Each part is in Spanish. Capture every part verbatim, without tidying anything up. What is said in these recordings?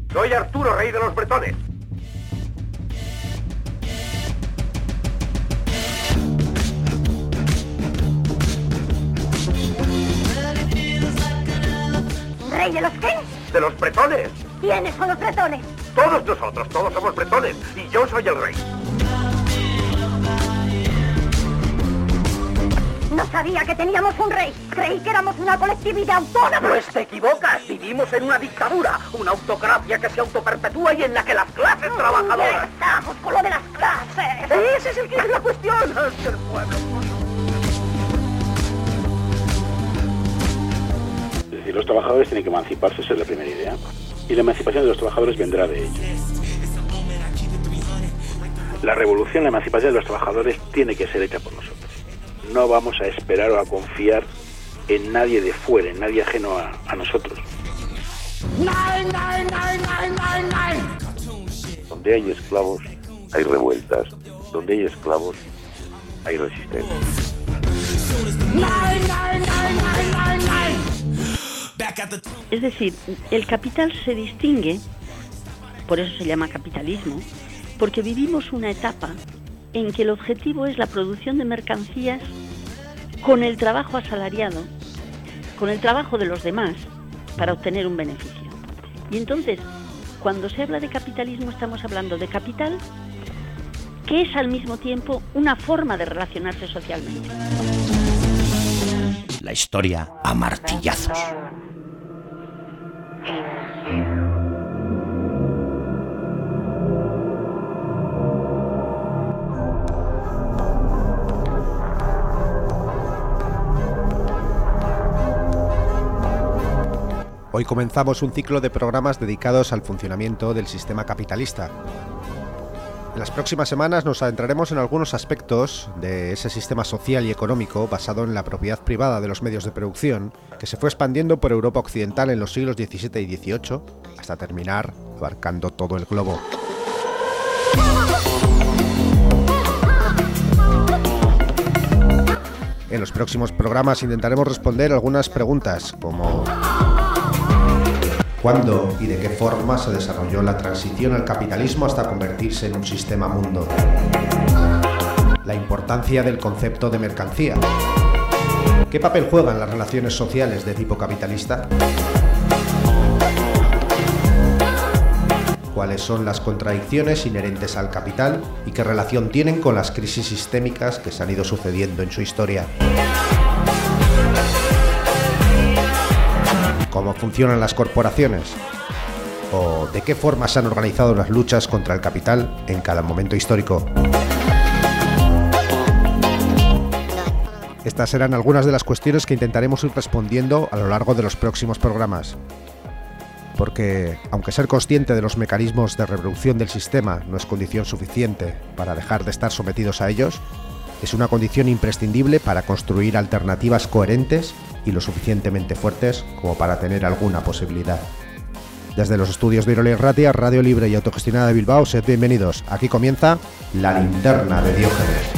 Soy Arturo, rey de los bretones. ¿Rey de los qué? De los bretones. ¿Quiénes son los bretones? Todos nosotros, todos somos bretones. Y yo soy el rey. No sabía que teníamos un rey. Creí que éramos una colectividad autónoma. Pues te equivocas. Vivimos en una dictadura. Una autocracia que se autoperpetúa y en la que las clases trabajadoras... Ya estamos con lo de las clases. Ese es el que es la cuestión. Es el pueblo. Es decir, los trabajadores tienen que emanciparse, esa es la primera idea. Y la emancipación de los trabajadores vendrá de ellos. La revolución, la emancipación de los trabajadores tiene que ser hecha por nosotros. No vamos a esperar o a confiar en nadie de fuera, en nadie ajeno a, a nosotros. Nine, nine, nine, nine, nine, nine. Donde hay esclavos, hay revueltas. Donde hay esclavos, hay resistencia. Nine, nine, nine, nine, nine, nine. Es decir, el capital se distingue, por eso se llama capitalismo, porque vivimos una etapa en que el objetivo es la producción de mercancías con el trabajo asalariado, con el trabajo de los demás, para obtener un beneficio. Y entonces, cuando se habla de capitalismo, estamos hablando de capital, que es al mismo tiempo una forma de relacionarse socialmente. La historia a martillazos. Hoy comenzamos un ciclo de programas dedicados al funcionamiento del sistema capitalista. En las próximas semanas nos adentraremos en algunos aspectos de ese sistema social y económico basado en la propiedad privada de los medios de producción, que se fue expandiendo por Europa occidental en los siglos diecisiete y dieciocho, hasta terminar abarcando todo el globo. En los próximos programas intentaremos responder algunas preguntas como: ¿cuándo y de qué forma se desarrolló la transición al capitalismo hasta convertirse en un sistema mundo? La importancia del concepto de mercancía. ¿Qué papel juegan las relaciones sociales de tipo capitalista? ¿Cuáles son las contradicciones inherentes al capital y qué relación tienen con las crisis sistémicas que se han ido sucediendo en su historia? ¿Cómo funcionan las corporaciones? ¿O de qué forma se han organizado las luchas contra el capital en cada momento histórico? Estas serán algunas de las cuestiones que intentaremos ir respondiendo a lo largo de los próximos programas. Porque, aunque ser consciente de los mecanismos de reproducción del sistema no es condición suficiente para dejar de estar sometidos a ellos, es una condición imprescindible para construir alternativas coherentes y lo suficientemente fuertes como para tener alguna posibilidad. Desde los estudios de Irola Irratia, Radio Libre y Autogestionada de Bilbao, sed bienvenidos. Aquí comienza La Linterna de Diógenes.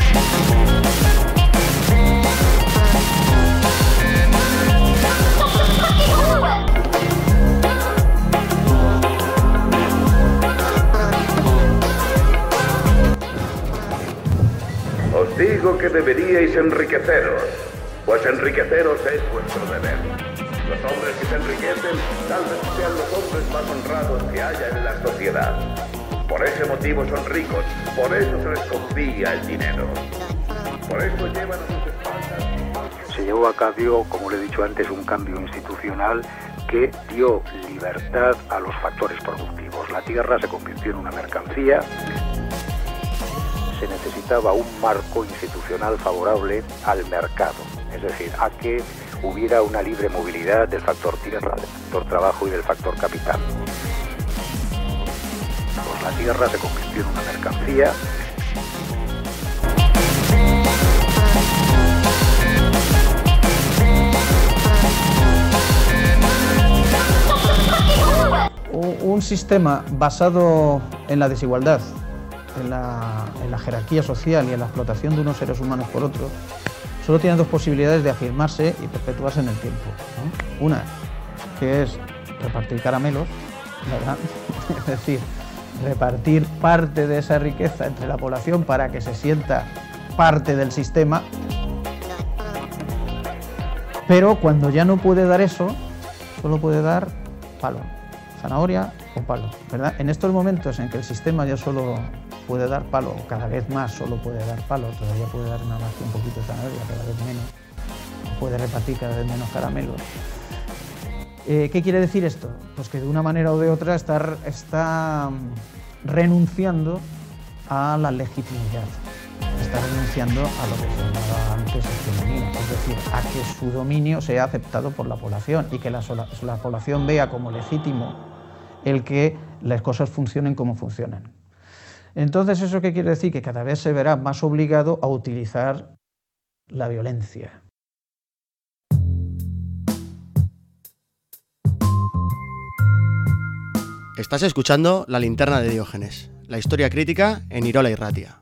Os digo que deberíais enriqueceros, pues enriqueceros es vuestro deber. Los hombres que se enriquecen tal vez sean los hombres más honrados que haya en la sociedad. Por ese motivo son ricos, por eso se les confía el dinero. Por eso llevan a sus espaldas. Se llevó a cabo, como le he dicho antes, un cambio institucional que dio libertad a los factores productivos. La tierra se convirtió en una mercancía. Se necesitaba un marco institucional favorable al mercado, es decir, a que hubiera una libre movilidad del factor tierra, del factor trabajo y del factor capital. Pues la tierra se convirtió en una mercancía. Un sistema basado en la desigualdad, en la, en la jerarquía social y en la explotación de unos seres humanos por otros, solo tiene dos posibilidades de afirmarse y perpetuarse en el tiempo, ¿no? Una, que es repartir caramelos, ¿verdad? Es decir, repartir parte de esa riqueza entre la población para que se sienta parte del sistema. Pero cuando ya no puede dar eso, solo puede dar palo, zanahoria o palo, ¿verdad? En estos momentos en que el sistema ya solo puede dar palo, o cada vez más solo puede dar palo, todavía puede dar nada más que un poquito de zanahoria, cada vez menos, puede repartir cada vez menos caramelos. Eh, ¿Qué quiere decir esto? Pues que de una manera o de otra está, está renunciando a la legitimidad, está renunciando a lo que se llamaba antes hegemonía, es decir, a que su dominio sea aceptado por la población y que la, la población vea como legítimo el que las cosas funcionen como funcionan. Entonces, ¿eso qué quiere decir? Que cada vez se verá más obligado a utilizar la violencia. Estás escuchando La Linterna de Diógenes, la historia crítica en Irola y Ratia.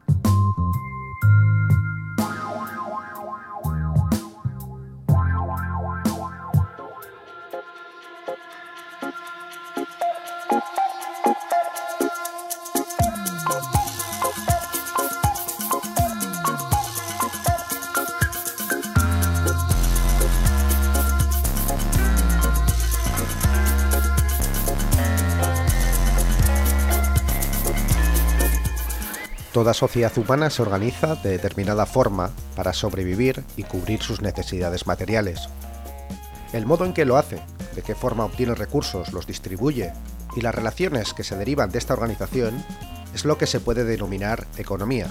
Toda sociedad humana se organiza de determinada forma para sobrevivir y cubrir sus necesidades materiales. El modo en que lo hace, de qué forma obtiene recursos, los distribuye y las relaciones que se derivan de esta organización es lo que se puede denominar economía.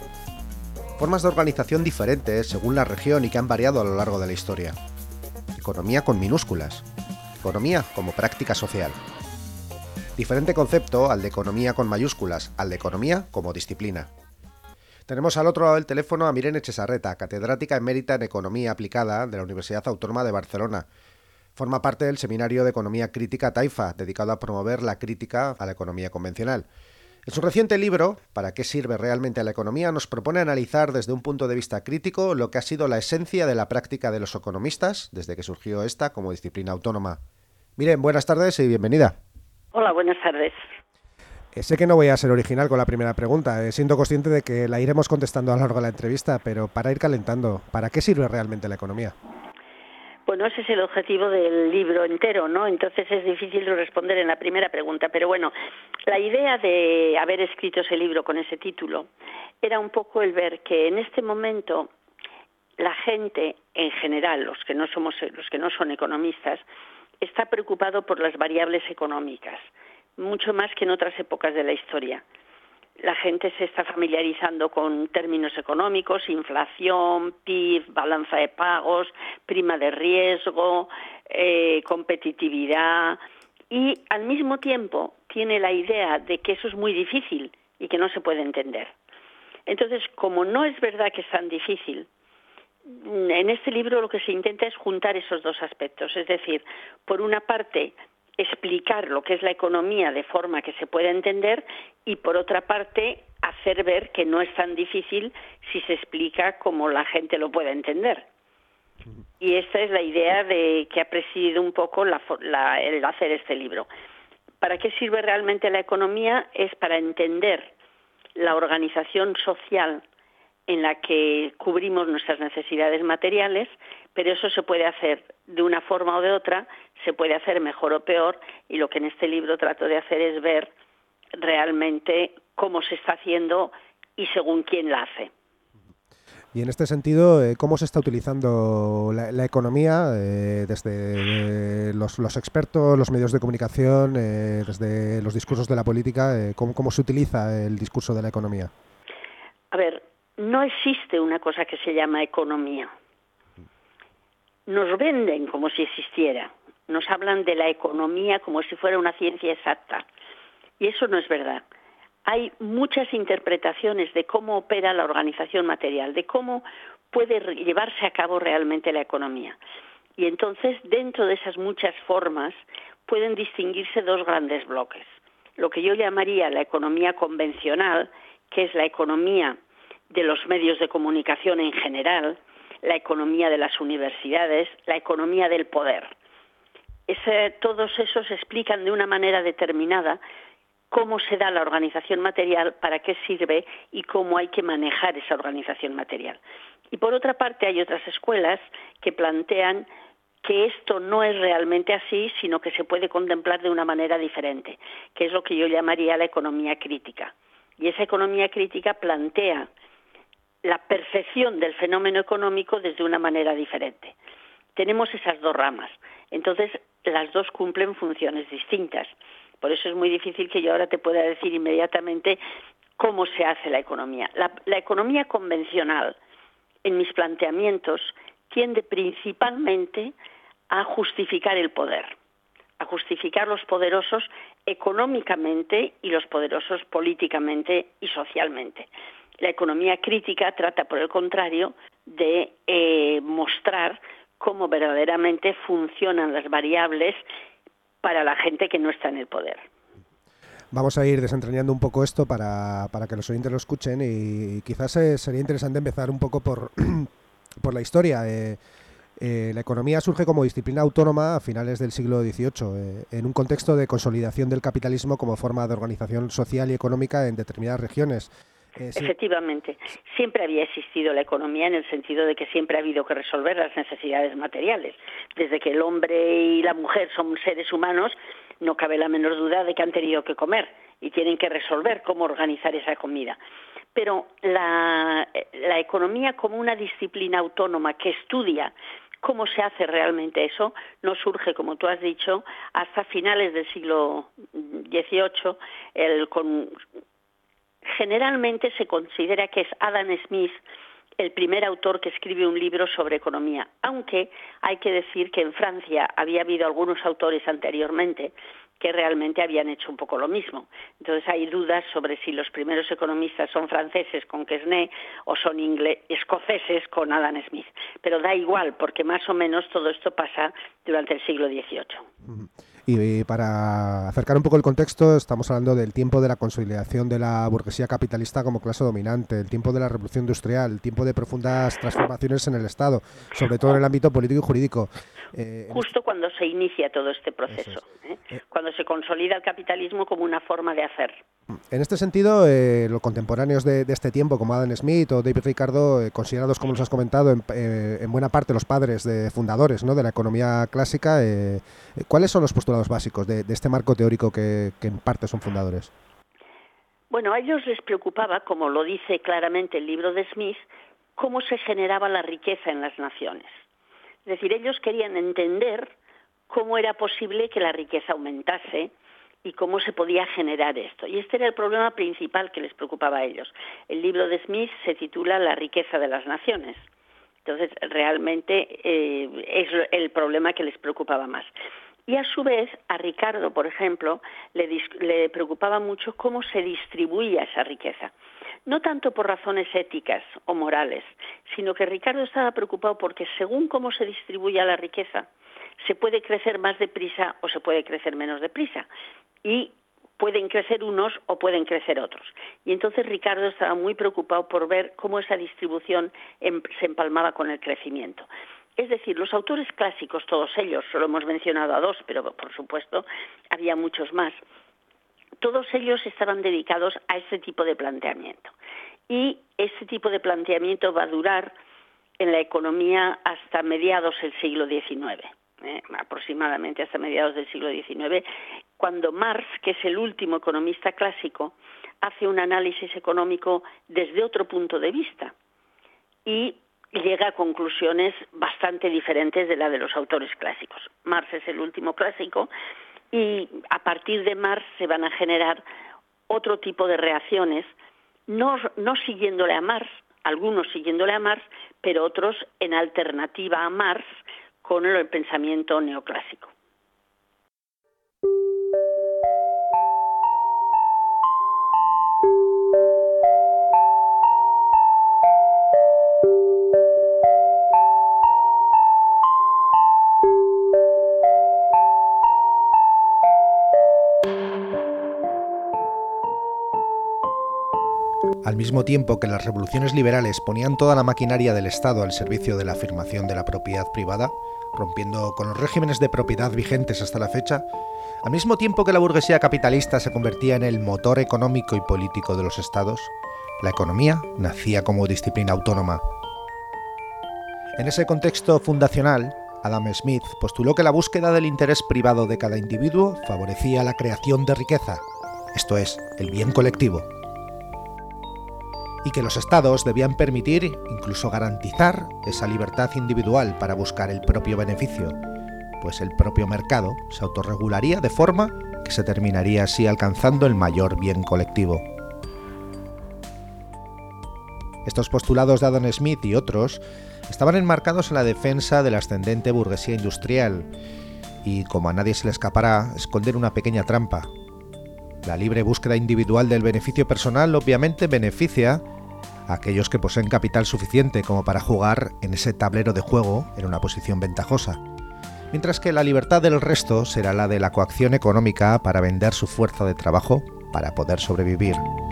Formas de organización diferentes según la región y que han variado a lo largo de la historia. Economía con minúsculas. Economía como práctica social. Diferente concepto al de economía con mayúsculas, al de economía como disciplina. Tenemos al otro lado del teléfono a Mirene Chesarreta, catedrática emérita en Economía Aplicada de la Universidad Autónoma de Barcelona. Forma parte del Seminario de Economía Crítica Taifa, dedicado a promover la crítica a la economía convencional. En su reciente libro, ¿Para qué sirve realmente la economía?, nos propone analizar desde un punto de vista crítico lo que ha sido la esencia de la práctica de los economistas desde que surgió esta como disciplina autónoma. Miren, buenas tardes y bienvenida. Hola, buenas tardes. Eh, sé que no voy a ser original con la primera pregunta, eh, siendo consciente de que la iremos contestando a lo largo de la entrevista, pero para ir calentando, ¿para qué sirve realmente la economía? Bueno, ese es el objetivo del libro entero, ¿no? Entonces es difícil responder en la primera pregunta, pero bueno, la idea de haber escrito ese libro con ese título era un poco el ver que en este momento la gente en general, los que no somos, los que no son economistas, está preocupado por las variables económicas, mucho más que en otras épocas de la historia. La gente se está familiarizando con términos económicos, inflación, P I B, balanza de pagos, prima de riesgo, eh, competitividad, y al mismo tiempo tiene la idea de que eso es muy difícil y que no se puede entender. Entonces, como no es verdad que es tan difícil, en este libro lo que se intenta es juntar esos dos aspectos, es decir, por una parte explicar lo que es la economía de forma que se pueda entender y por otra parte hacer ver que no es tan difícil si se explica como la gente lo pueda entender. Y esta es la idea de que ha presidido un poco la, la, el hacer este libro. ¿Para qué sirve realmente la economía? Es para entender la organización social en la que cubrimos nuestras necesidades materiales, pero eso se puede hacer de una forma o de otra, se puede hacer mejor o peor, y lo que en este libro trato de hacer es ver realmente cómo se está haciendo y según quién la hace. Y en este sentido, ¿cómo se está utilizando la, la economía eh, desde eh, los, los expertos, los medios de comunicación, eh, desde los discursos de la política? Eh, ¿cómo, ¿Cómo se utiliza el discurso de la economía? A ver, no existe una cosa que se llama economía. Nos venden como si existiera. Nos hablan de la economía como si fuera una ciencia exacta. Y eso no es verdad. Hay muchas interpretaciones de cómo opera la organización material, de cómo puede llevarse a cabo realmente la economía. Y entonces, dentro de esas muchas formas, pueden distinguirse dos grandes bloques. Lo que yo llamaría la economía convencional, que es la economía de los medios de comunicación en general, la economía de las universidades, la economía del poder. ese, todos esos explican de una manera determinada cómo se da la organización material, para qué sirve y cómo hay que manejar esa organización material. Y por otra parte hay otras escuelas que plantean que esto no es realmente así, sino que se puede contemplar de una manera diferente, que es lo que yo llamaría la economía crítica. Y esa economía crítica plantea la percepción del fenómeno económico desde una manera diferente. Tenemos esas dos ramas, entonces las dos cumplen funciones distintas. Por eso es muy difícil que yo ahora te pueda decir inmediatamente cómo se hace la economía. La, la economía convencional, en mis planteamientos, tiende principalmente a justificar el poder, a justificar los poderosos económicamente y los poderosos políticamente y socialmente. La economía crítica trata, por el contrario, de eh, mostrar cómo verdaderamente funcionan las variables para la gente que no está en el poder. Vamos a ir desentrañando un poco esto para, para que los oyentes lo escuchen y, y quizás eh, sería interesante empezar un poco por, por la historia. Eh, eh, la economía surge como disciplina autónoma a finales del siglo dieciocho, eh, en un contexto de consolidación del capitalismo como forma de organización social y económica en determinadas regiones. Eh, sí. Efectivamente, siempre había existido la economía en el sentido de que siempre ha habido que resolver las necesidades materiales. Desde que el hombre y la mujer son seres humanos, no cabe la menor duda de que han tenido que comer y tienen que resolver cómo organizar esa comida. Pero la, la economía como una disciplina autónoma que estudia cómo se hace realmente eso, no surge, como tú has dicho, hasta finales del siglo dieciocho, el, con... Generalmente se considera que es Adam Smith el primer autor que escribe un libro sobre economía, aunque hay que decir que en Francia había habido algunos autores anteriormente que realmente habían hecho un poco lo mismo. Entonces hay dudas sobre si los primeros economistas son franceses con Quesnay o son ingle- escoceses con Adam Smith. Pero da igual, porque más o menos todo esto pasa durante el siglo dieciocho. Uh-huh. Y para acercar un poco el contexto, estamos hablando del tiempo de la consolidación de la burguesía capitalista como clase dominante, el tiempo de la revolución industrial, el tiempo de profundas transformaciones en el Estado, sobre todo en el ámbito político y jurídico. Eh, Justo cuando se inicia todo este proceso, ¿eh? Eh, cuando se consolida el capitalismo como una forma de hacer. En este sentido, eh, los contemporáneos de, de este tiempo, como Adam Smith o David Ricardo, eh, considerados, como nos has comentado, en, eh, en buena parte los padres de fundadores, ¿no?, de la economía clásica, eh, ¿cuáles son los postulados básicos de, de este marco teórico que, que en parte son fundadores? Bueno, a ellos les preocupaba, como lo dice claramente el libro de Smith, cómo se generaba la riqueza en las naciones. Es decir, ellos querían entender cómo era posible que la riqueza aumentase y cómo se podía generar esto. Y este era el problema principal que les preocupaba a ellos. El libro de Smith se titula La riqueza de las naciones. Entonces, realmente eh, es el problema que les preocupaba más. Y a su vez, a Ricardo, por ejemplo, le, le preocupaba mucho cómo se distribuía esa riqueza. No tanto por razones éticas o morales, sino que Ricardo estaba preocupado porque según cómo se distribuya la riqueza, se puede crecer más deprisa o se puede crecer menos deprisa. Y pueden crecer unos o pueden crecer otros. Y entonces Ricardo estaba muy preocupado por ver cómo esa distribución em, se empalmaba con el crecimiento. Es decir, los autores clásicos, todos ellos, solo hemos mencionado a dos, pero por supuesto había muchos más, todos ellos estaban dedicados a este tipo de planteamiento. Y este tipo de planteamiento va a durar en la economía hasta mediados del siglo diecinueve, eh, aproximadamente hasta mediados del siglo diecinueve, cuando Marx, que es el último economista clásico, hace un análisis económico desde otro punto de vista y llega a conclusiones bastante diferentes de la de los autores clásicos. Marx es el último clásico y a partir de Marx se van a generar otro tipo de reacciones, no, no siguiéndole a Marx, algunos siguiéndole a Marx, pero otros en alternativa a Marx con el pensamiento neoclásico. Al mismo tiempo que las revoluciones liberales ponían toda la maquinaria del Estado al servicio de la afirmación de la propiedad privada, rompiendo con los regímenes de propiedad vigentes hasta la fecha, al mismo tiempo que la burguesía capitalista se convertía en el motor económico y político de los estados, la economía nacía como disciplina autónoma. En ese contexto fundacional, Adam Smith postuló que la búsqueda del interés privado de cada individuo favorecía la creación de riqueza, esto es, el bien colectivo, y que los estados debían permitir, incluso garantizar, esa libertad individual para buscar el propio beneficio, pues el propio mercado se autorregularía de forma que se terminaría así alcanzando el mayor bien colectivo. Estos postulados de Adam Smith y otros estaban enmarcados en la defensa de la ascendente burguesía industrial y, como a nadie se le escapará, esconder una pequeña trampa. La libre búsqueda individual del beneficio personal obviamente beneficia a aquellos que poseen capital suficiente como para jugar en ese tablero de juego en una posición ventajosa, mientras que la libertad del resto será la de la coacción económica para vender su fuerza de trabajo para poder sobrevivir.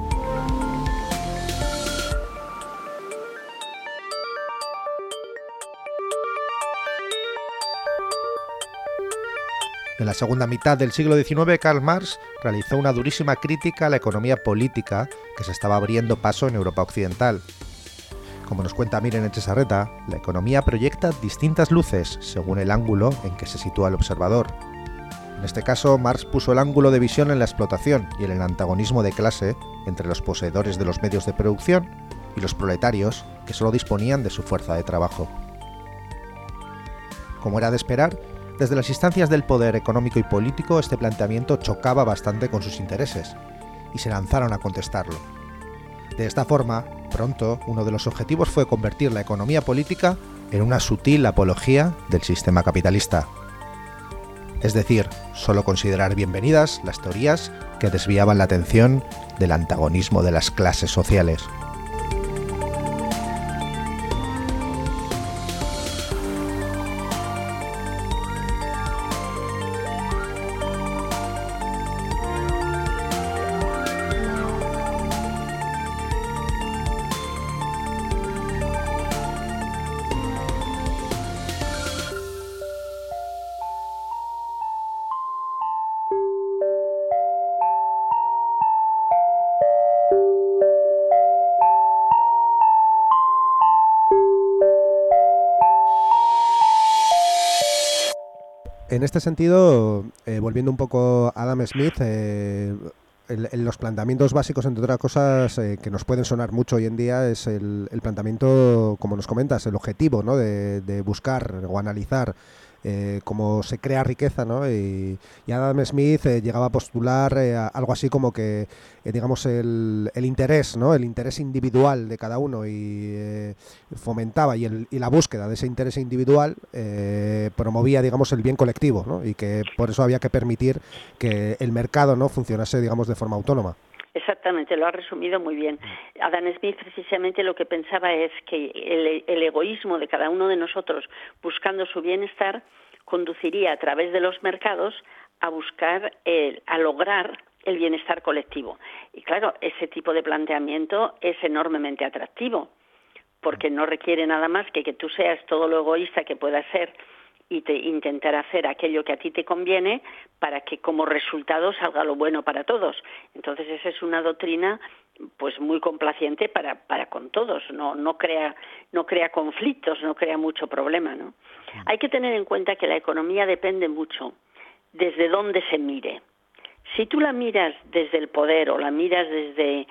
En la segunda mitad del siglo diecinueve, Karl Marx realizó una durísima crítica a la economía política que se estaba abriendo paso en Europa occidental. Como nos cuenta Miren Etxezarreta, la economía proyecta distintas luces según el ángulo en que se sitúa el observador. En este caso, Marx puso el ángulo de visión en la explotación y en el antagonismo de clase entre los poseedores de los medios de producción y los proletarios que solo disponían de su fuerza de trabajo. Como era de esperar, desde las instancias del poder económico y político este planteamiento chocaba bastante con sus intereses, y se lanzaron a contestarlo. De esta forma, pronto, uno de los objetivos fue convertir la economía política en una sutil apología del sistema capitalista. Es decir, solo considerar bienvenidas las teorías que desviaban la atención del antagonismo de las clases sociales. En este sentido, eh, volviendo un poco a Adam Smith, eh, el, el, los planteamientos básicos, entre otras cosas, eh, que nos pueden sonar mucho hoy en día, es el, el planteamiento, como nos comentas, el objetivo, ¿no?, de, de buscar o analizar eh, cómo se crea riqueza, ¿no? Y, y Adam Smith eh, llegaba a postular eh, a algo así como que, eh, digamos, el, el interés, ¿no?, el interés individual de cada uno, y eh, fomentaba y, el, y la búsqueda de ese interés individual eh, promovía, digamos, el bien colectivo, ¿no?, y que por eso había que permitir que el mercado, ¿no?, funcionase, digamos, de forma autónoma. Exactamente, lo ha resumido muy bien. Adam Smith precisamente lo que pensaba es que el, el egoísmo de cada uno de nosotros buscando su bienestar conduciría a través de los mercados a buscar, el, a lograr el bienestar colectivo. Y claro, ese tipo de planteamiento es enormemente atractivo, porque no requiere nada más que que tú seas todo lo egoísta que puedas ser y te intentar hacer aquello que a ti te conviene para que como resultado salga lo bueno para todos. Entonces esa es una doctrina pues muy complaciente para para con todos, no no crea no crea conflictos, no crea mucho problema, ¿no? Hay que tener en cuenta que la economía depende mucho desde dónde se mire. Si tú la miras desde el poder o la miras desde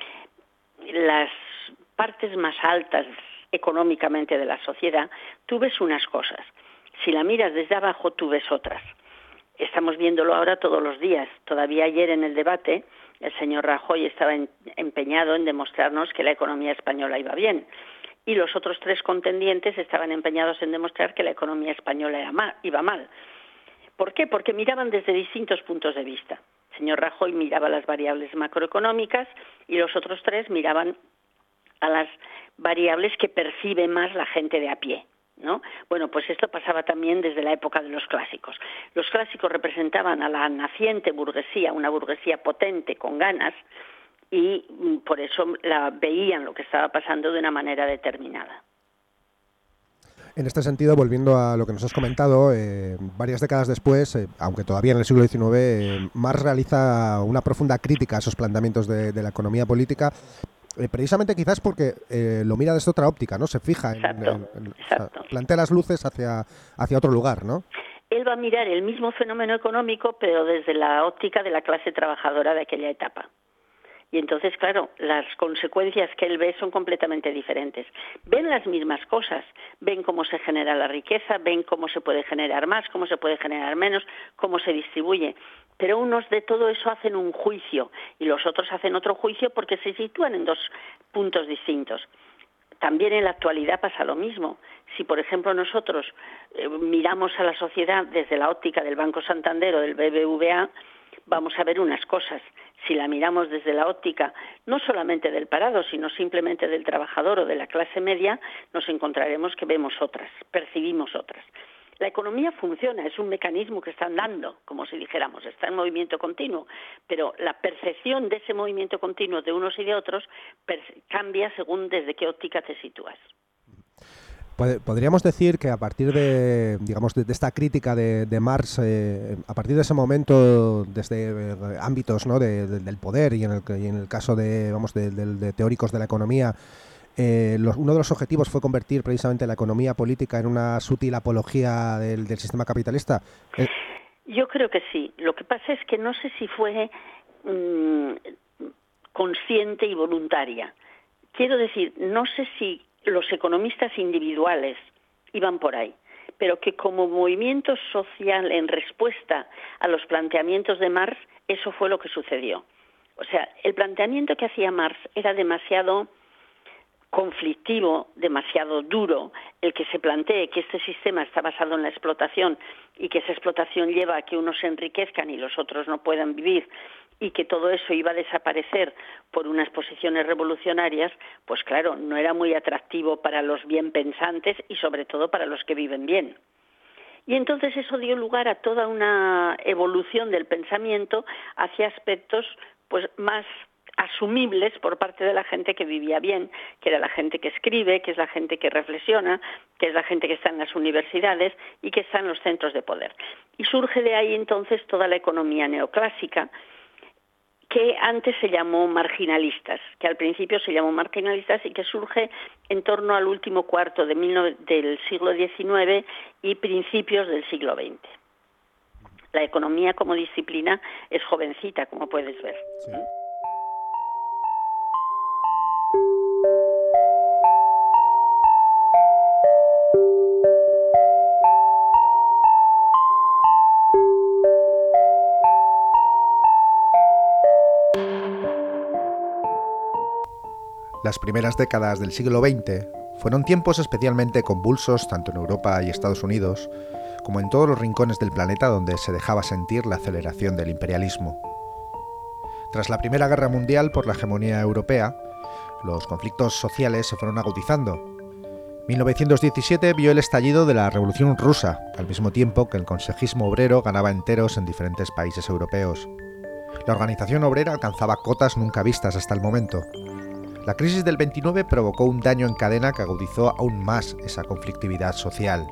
las partes más altas económicamente de la sociedad, tú ves unas cosas. Si la miras desde abajo, tú ves otras. Estamos viéndolo ahora todos los días. Todavía ayer en el debate, el señor Rajoy estaba en, empeñado en demostrarnos que la economía española iba bien. Y los otros tres contendientes estaban empeñados en demostrar que la economía española era mal, iba mal. ¿Por qué? Porque miraban desde distintos puntos de vista. El señor Rajoy miraba las variables macroeconómicas y los otros tres miraban a las variables que percibe más la gente de a pie, ¿no? Bueno, pues esto pasaba también desde la época de los clásicos. Los clásicos representaban a la naciente burguesía, una burguesía potente, con ganas, y por eso la veían lo que estaba pasando de una manera determinada. En este sentido, volviendo a lo que nos has comentado, eh, varias décadas después, eh, aunque todavía en el siglo diecinueve, eh, Marx realiza una profunda crítica a esos planteamientos de, de la economía política, eh, precisamente quizás porque eh, lo mira desde otra óptica, ¿no? Se fija en, exacto, en, en, exacto. O sea, plantea las luces hacia, hacia otro lugar, ¿no? Él va a mirar el mismo fenómeno económico, pero desde la óptica de la clase trabajadora de aquella etapa. Y entonces, claro, las consecuencias que él ve son completamente diferentes. Ven las mismas cosas, ven cómo se genera la riqueza, ven cómo se puede generar más, cómo se puede generar menos, cómo se distribuye. Pero unos de todo eso hacen un juicio y los otros hacen otro juicio porque se sitúan en dos puntos distintos. También en la actualidad pasa lo mismo. Si, por ejemplo, nosotros eh, miramos a la sociedad desde la óptica del Banco Santander o del B B V A, vamos a ver unas cosas. Si la miramos desde la óptica no solamente del parado, sino simplemente del trabajador o de la clase media, nos encontraremos que vemos otras, percibimos otras. La economía funciona, es un mecanismo que está andando, como si dijéramos, está en movimiento continuo, pero la percepción de ese movimiento continuo de unos y de otros cambia según desde qué óptica te sitúas. Podríamos decir que a partir de, digamos, de, de esta crítica de, de Marx, eh, a partir de ese momento, desde eh, ámbitos, ¿no?, de, de, del poder y en el, y en el caso de, vamos, de, de, de teóricos de la economía, eh, los, uno de los objetivos fue convertir precisamente la economía política en una sutil apología del, del sistema capitalista. Eh, Yo creo que sí. Lo que pasa es que no sé si fue mmm, consciente y voluntaria. Quiero decir, no sé si los economistas individuales iban por ahí, pero que como movimiento social en respuesta a los planteamientos de Marx, eso fue lo que sucedió. O sea, el planteamiento que hacía Marx era demasiado conflictivo, demasiado duro, el que se plantee que este sistema está basado en la explotación y que esa explotación lleva a que unos se enriquezcan y los otros no puedan vivir, y que todo eso iba a desaparecer por unas posiciones revolucionarias, pues claro, no era muy atractivo para los bien pensantes y sobre todo para los que viven bien. Y entonces eso dio lugar a toda una evolución del pensamiento hacia aspectos pues más asumibles por parte de la gente que vivía bien, que era la gente que escribe, que es la gente que reflexiona, que es la gente que está en las universidades y que está en los centros de poder. Y surge de ahí entonces toda la economía neoclásica, que antes se llamó marginalistas, que al principio se llamó marginalistas y que surge en torno al último cuarto de mil nove- del siglo diecinueve y principios del siglo veinte. La economía como disciplina es jovencita, como puedes ver. Sí. Las primeras décadas del siglo veinte fueron tiempos especialmente convulsos tanto en Europa y Estados Unidos como en todos los rincones del planeta donde se dejaba sentir la aceleración del imperialismo. Tras la Primera Guerra Mundial por la hegemonía europea, los conflictos sociales se fueron agudizando. mil novecientos diecisiete vio el estallido de la Revolución Rusa, al mismo tiempo que el consejismo obrero ganaba enteros en diferentes países europeos. La organización obrera alcanzaba cotas nunca vistas hasta el momento. La crisis del veintinueve provocó un daño en cadena que agudizó aún más esa conflictividad social.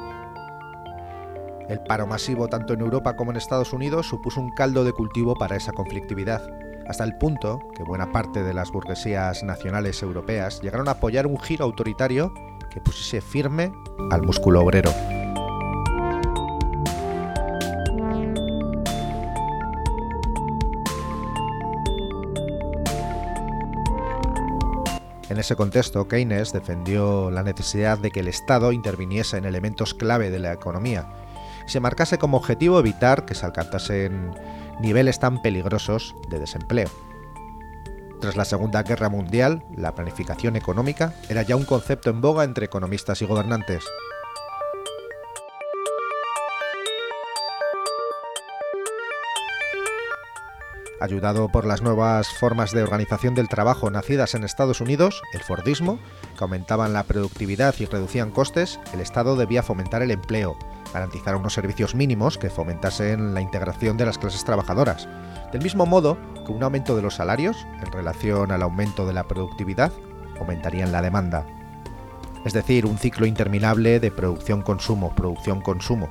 El paro masivo tanto en Europa como en Estados Unidos supuso un caldo de cultivo para esa conflictividad, hasta el punto que buena parte de las burguesías nacionales europeas llegaron a apoyar un giro autoritario que pusiese firme al músculo obrero. En ese contexto, Keynes defendió la necesidad de que el Estado interviniese en elementos clave de la economía y se marcase como objetivo evitar que se alcanzasen niveles tan peligrosos de desempleo. Tras la Segunda Guerra Mundial, la planificación económica era ya un concepto en boga entre economistas y gobernantes. Ayudado por las nuevas formas de organización del trabajo nacidas en Estados Unidos, el Fordismo, que aumentaban la productividad y reducían costes, el Estado debía fomentar el empleo, garantizar unos servicios mínimos que fomentasen la integración de las clases trabajadoras, del mismo modo que un aumento de los salarios, en relación al aumento de la productividad, aumentarían la demanda. es decir, un ciclo interminable de producción-consumo, producción-consumo.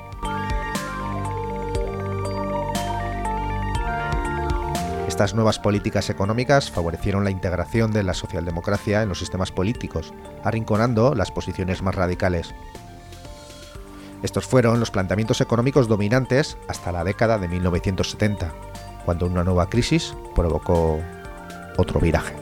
Estas nuevas políticas económicas favorecieron la integración de la socialdemocracia en los sistemas políticos, arrinconando las posiciones más radicales. Estos fueron los planteamientos económicos dominantes hasta la década de mil novecientos setenta, cuando una nueva crisis provocó otro viraje.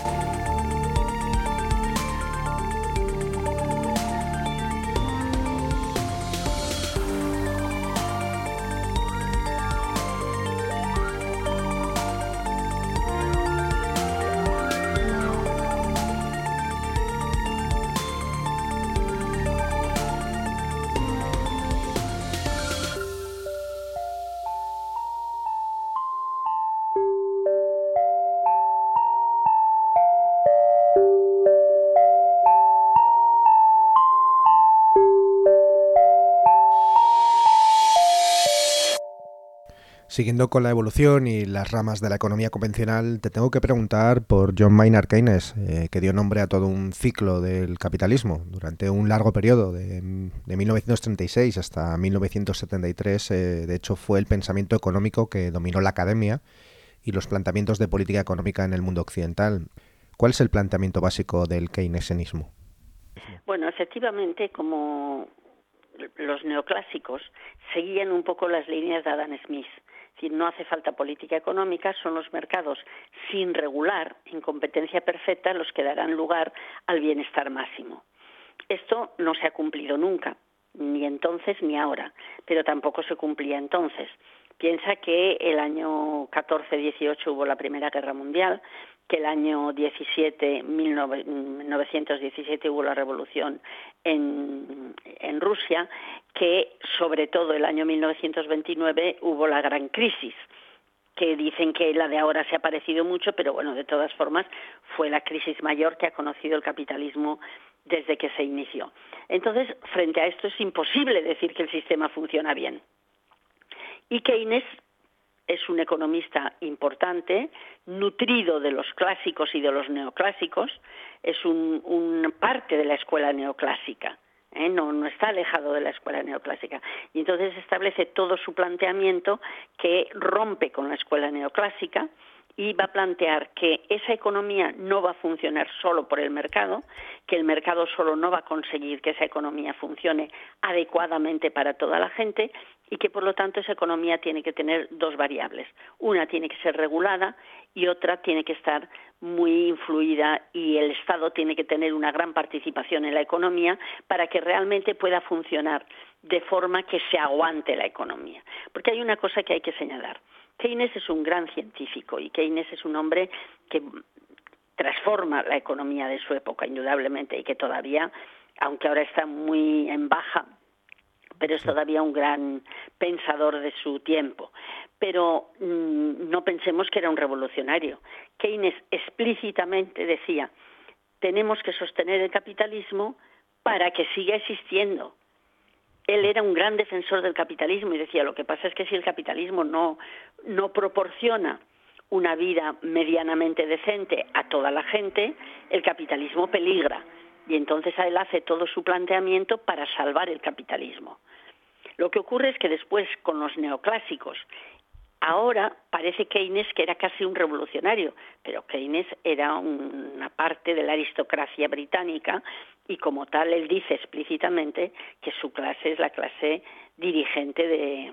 Siguiendo con la evolución y las ramas de la economía convencional, te tengo que preguntar por John Maynard Keynes, eh, que dio nombre a todo un ciclo del capitalismo. Durante un largo periodo, de, de mil novecientos treinta y seis hasta mil novecientos setenta y tres, eh, de hecho fue el pensamiento económico que dominó la academia y los planteamientos de política económica en el mundo occidental. ¿Cuál es el planteamiento básico del keynesianismo? Bueno, efectivamente, como los neoclásicos seguían un poco las líneas de Adam Smith. Es decir, no hace falta política económica, son los mercados sin regular, en competencia perfecta, los que darán lugar al bienestar máximo. Esto no se ha cumplido nunca, ni entonces ni ahora, pero tampoco se cumplía entonces. Piensa que el año catorce dieciocho hubo la Primera Guerra Mundial, que el año diecisiete, mil novecientos diecisiete hubo la revolución en, en Rusia, que sobre todo el año mil novecientos veintinueve hubo la gran crisis, que dicen que la de ahora se ha parecido mucho, pero bueno, de todas formas fue la crisis mayor que ha conocido el capitalismo desde que se inició. Entonces, frente a esto es imposible decir que el sistema funciona bien. Y Keynes es un economista importante, nutrido de los clásicos y de los neoclásicos, es un, un parte de la escuela neoclásica, ¿eh? no, no está alejado de la escuela neoclásica. Y entonces establece todo su planteamiento que rompe con la escuela neoclásica y va a plantear que esa economía no va a funcionar solo por el mercado, que el mercado solo no va a conseguir que esa economía funcione adecuadamente para toda la gente y que por lo tanto esa economía tiene que tener dos variables. Una tiene que ser regulada y otra tiene que estar muy influida y el Estado tiene que tener una gran participación en la economía para que realmente pueda funcionar de forma que se aguante la economía. Porque hay una cosa que hay que señalar. Keynes es un gran científico y Keynes es un hombre que transforma la economía de su época, indudablemente, y que todavía, aunque ahora está muy en baja, pero es todavía un gran pensador de su tiempo. Pero mmm, no pensemos que era un revolucionario. Keynes explícitamente decía, tenemos que sostener el capitalismo para que siga existiendo. Él era un gran defensor del capitalismo y decía, lo que pasa es que si el capitalismo no, no proporciona una vida medianamente decente a toda la gente, el capitalismo peligra. Y entonces él hace todo su planteamiento para salvar el capitalismo. Lo que ocurre es que después, con los neoclásicos, ahora parece Keynes que era casi un revolucionario, pero Keynes era una parte de la aristocracia británica y como tal él dice explícitamente que su clase es la clase dirigente de,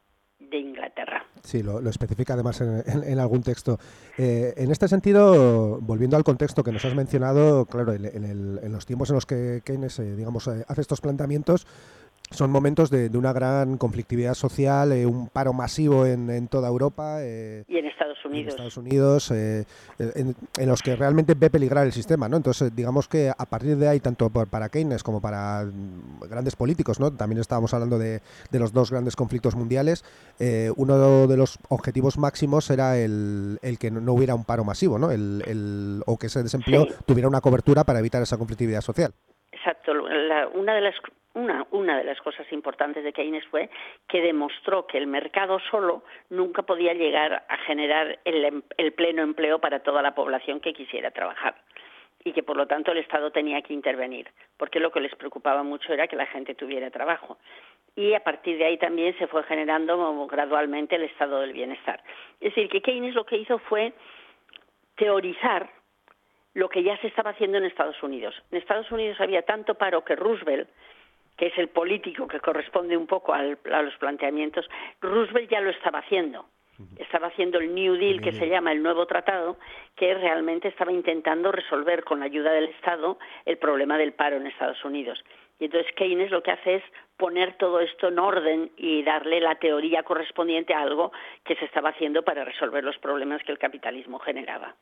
de Inglaterra. Sí, lo, lo especifica además en, en, en algún texto. Eh, en este sentido, volviendo al contexto que nos has mencionado, claro, en, en, el, en los tiempos en los que Keynes eh, digamos, eh, hace estos planteamientos, son momentos de, de una gran conflictividad social, eh, un paro masivo en, en toda Europa. Eh, y en Estados Unidos. En Estados Unidos, eh, en, en los que realmente ve peligrar el sistema, ¿no? Entonces, digamos que a partir de ahí, tanto por, para Keynes como para grandes políticos, ¿no? También estábamos hablando de, de los dos grandes conflictos mundiales, eh, uno de los objetivos máximos era el, el que no hubiera un paro masivo, ¿no? El, el, o que ese desempleo sí. tuviera una cobertura para evitar esa conflictividad social. Exacto. La, una de las Una, una de las cosas importantes de Keynes fue que demostró que el mercado solo nunca podía llegar a generar el, el pleno empleo para toda la población que quisiera trabajar. y que por lo tanto el Estado tenía que intervenir, porque lo que les preocupaba mucho era que la gente tuviera trabajo. Y a partir de ahí también se fue generando gradualmente el estado del bienestar. Es decir, que Keynes lo que hizo fue teorizar lo que ya se estaba haciendo en Estados Unidos. En Estados Unidos había tanto paro que Roosevelt, que es el político que corresponde un poco al, a los planteamientos, Roosevelt ya lo estaba haciendo. Estaba haciendo el New Deal, que se llama el nuevo tratado, que realmente estaba intentando resolver con la ayuda del Estado el problema del paro en Estados Unidos. Y entonces Keynes lo que hace es poner todo esto en orden y darle la teoría correspondiente a algo que se estaba haciendo para resolver los problemas que el capitalismo generaba.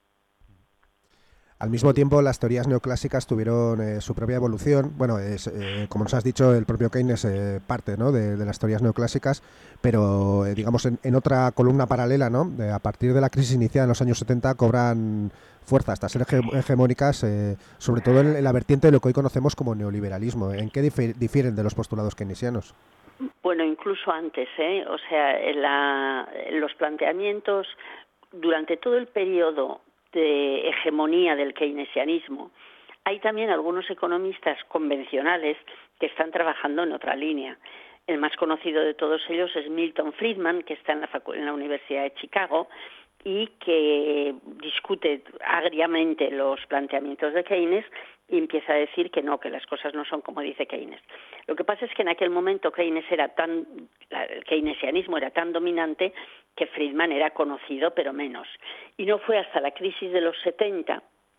Al mismo tiempo, las teorías neoclásicas tuvieron eh, su propia evolución. Bueno, es, eh, como nos has dicho, el propio Keynes eh, parte, ¿no?, de, de las teorías neoclásicas, pero eh, digamos en, en otra columna paralela, ¿no?, de, a partir de la crisis iniciada en los años setenta, cobran fuerza hasta ser hege hegemónicas, eh, sobre todo en, en la vertiente de lo que hoy conocemos como neoliberalismo. ¿En qué difer difieren de los postulados keynesianos? Bueno, incluso antes, ¿eh? O sea, en la, en los planteamientos durante todo el periodo de hegemonía del keynesianismo, hay también algunos economistas convencionales que están trabajando en otra línea. El más conocido de todos ellos es Milton Friedman, que está en la, en la Universidad de Chicago y que discute agriamente los planteamientos de Keynes y empieza a decir que no, que las cosas no son como dice Keynes. Lo que pasa es que en aquel momento Keynes era tan, el keynesianismo era tan dominante que Friedman era conocido, pero menos. Y no fue hasta la crisis de los setenta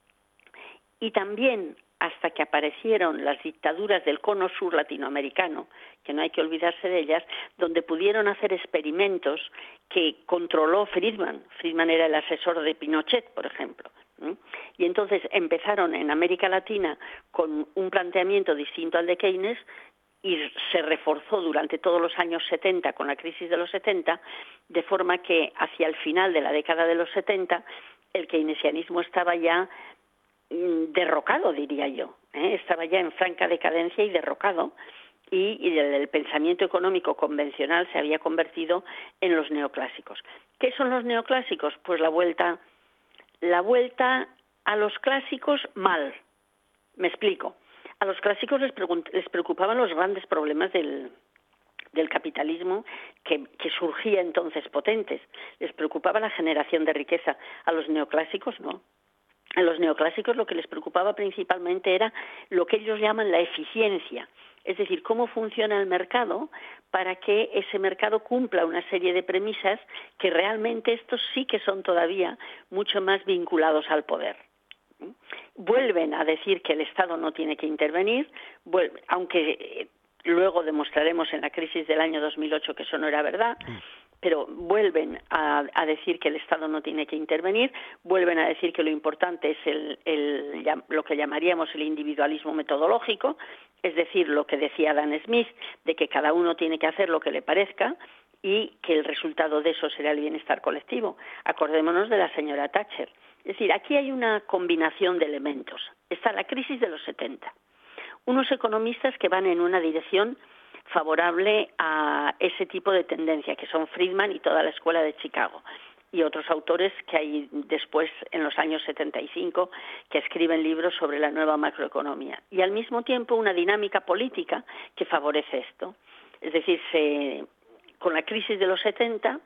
y también hasta que aparecieron las dictaduras del cono sur latinoamericano, que no hay que olvidarse de ellas, donde pudieron hacer experimentos que controló Friedman. Friedman era el asesor de Pinochet, por ejemplo. Y entonces empezaron en América Latina con un planteamiento distinto al de Keynes y se reforzó durante todos los años setenta con la crisis de los setenta, de forma que hacia el final de la década de los setenta el keynesianismo estaba ya derrocado, diría yo, ¿eh? Estaba ya en franca decadencia y derrocado, y, y el, el pensamiento económico convencional se había convertido en los neoclásicos. ¿Qué son los neoclásicos? Pues la vuelta, la vuelta a los clásicos mal. Me explico. A los clásicos les, les preocupaban los grandes problemas del, del capitalismo que, que surgía entonces potentes. Les preocupaba la generación de riqueza. A los neoclásicos no. A los neoclásicos lo que les preocupaba principalmente era lo que ellos llaman la eficiencia, es decir, cómo funciona el mercado para que ese mercado cumpla una serie de premisas que realmente estos sí que son todavía mucho más vinculados al poder. Vuelven a decir que el Estado no tiene que intervenir, vuelven, aunque luego demostraremos en la crisis del año dos mil ocho que eso no era verdad, pero vuelven a, a decir que el Estado no tiene que intervenir, vuelven a decir que lo importante es el, el, lo que llamaríamos el individualismo metodológico, es decir, lo que decía Adam Smith, de que cada uno tiene que hacer lo que le parezca y que el resultado de eso será el bienestar colectivo. Acordémonos de la señora Thatcher. Es decir, aquí hay una combinación de elementos. Está la crisis de los setenta. Unos economistas que van en una dirección favorable a ese tipo de tendencia, que son Friedman y toda la escuela de Chicago, y otros autores que hay después, en los años setenta y cinco, que escriben libros sobre la nueva macroeconomía. Y al mismo tiempo una dinámica política que favorece esto. Es decir, se, con la crisis de los setenta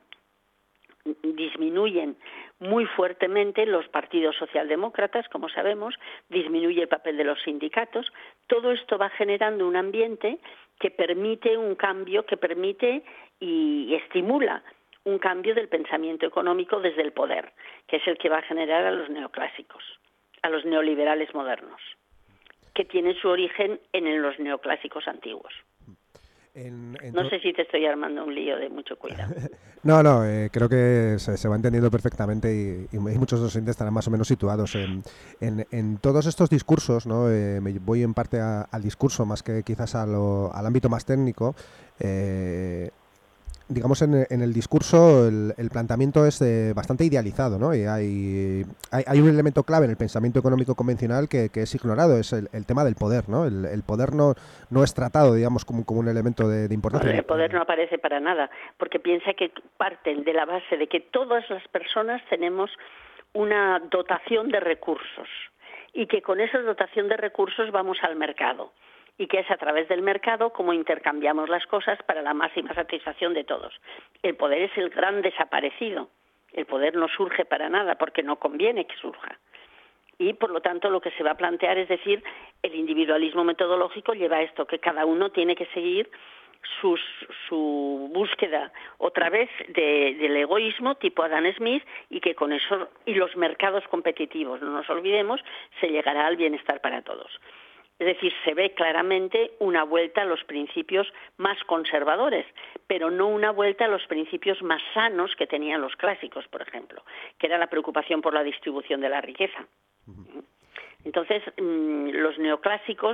disminuyen muy fuertemente los partidos socialdemócratas, como sabemos, disminuye el papel de los sindicatos. Todo esto va generando un ambiente que permite un cambio, que permite y estimula un cambio del pensamiento económico desde el poder, que es el que va a generar a los neoclásicos, a los neoliberales modernos, que tienen su origen en los neoclásicos antiguos. En, en no sé si te estoy armando un lío de mucho cuidado. No, no, eh, creo que se, se va entendiendo perfectamente y, y muchos docentes estarán más o menos situados en, en, en todos estos discursos, ¿no? Eh, me voy en parte a, al discurso más que quizás a lo, al ámbito más técnico. Eh, digamos, en, en el discurso el, el planteamiento es eh, bastante idealizado, ¿no? Y hay, hay, hay un elemento clave en el pensamiento económico convencional que, que es ignorado, es el, el tema del poder, ¿no? El, el poder no, no es tratado, digamos, como, como un elemento de, de importancia. El poder no aparece para nada, porque piensa que parten de la base de que todas las personas tenemos una dotación de recursos y que con esa dotación de recursos vamos al mercado y que es a través del mercado como intercambiamos las cosas para la máxima satisfacción de todos. El poder es el gran desaparecido. El poder no surge para nada porque no conviene que surja. Y, por lo tanto, lo que se va a plantear es decir, el individualismo metodológico lleva a esto, que cada uno tiene que seguir sus, su búsqueda otra vez de, del egoísmo tipo Adam Smith y que con eso, y los mercados competitivos, no nos olvidemos, se llegará al bienestar para todos. Es decir, se ve claramente una vuelta a los principios más conservadores, pero no una vuelta a los principios más sanos que tenían los clásicos, por ejemplo, que era la preocupación por la distribución de la riqueza. Entonces, los neoclásicos,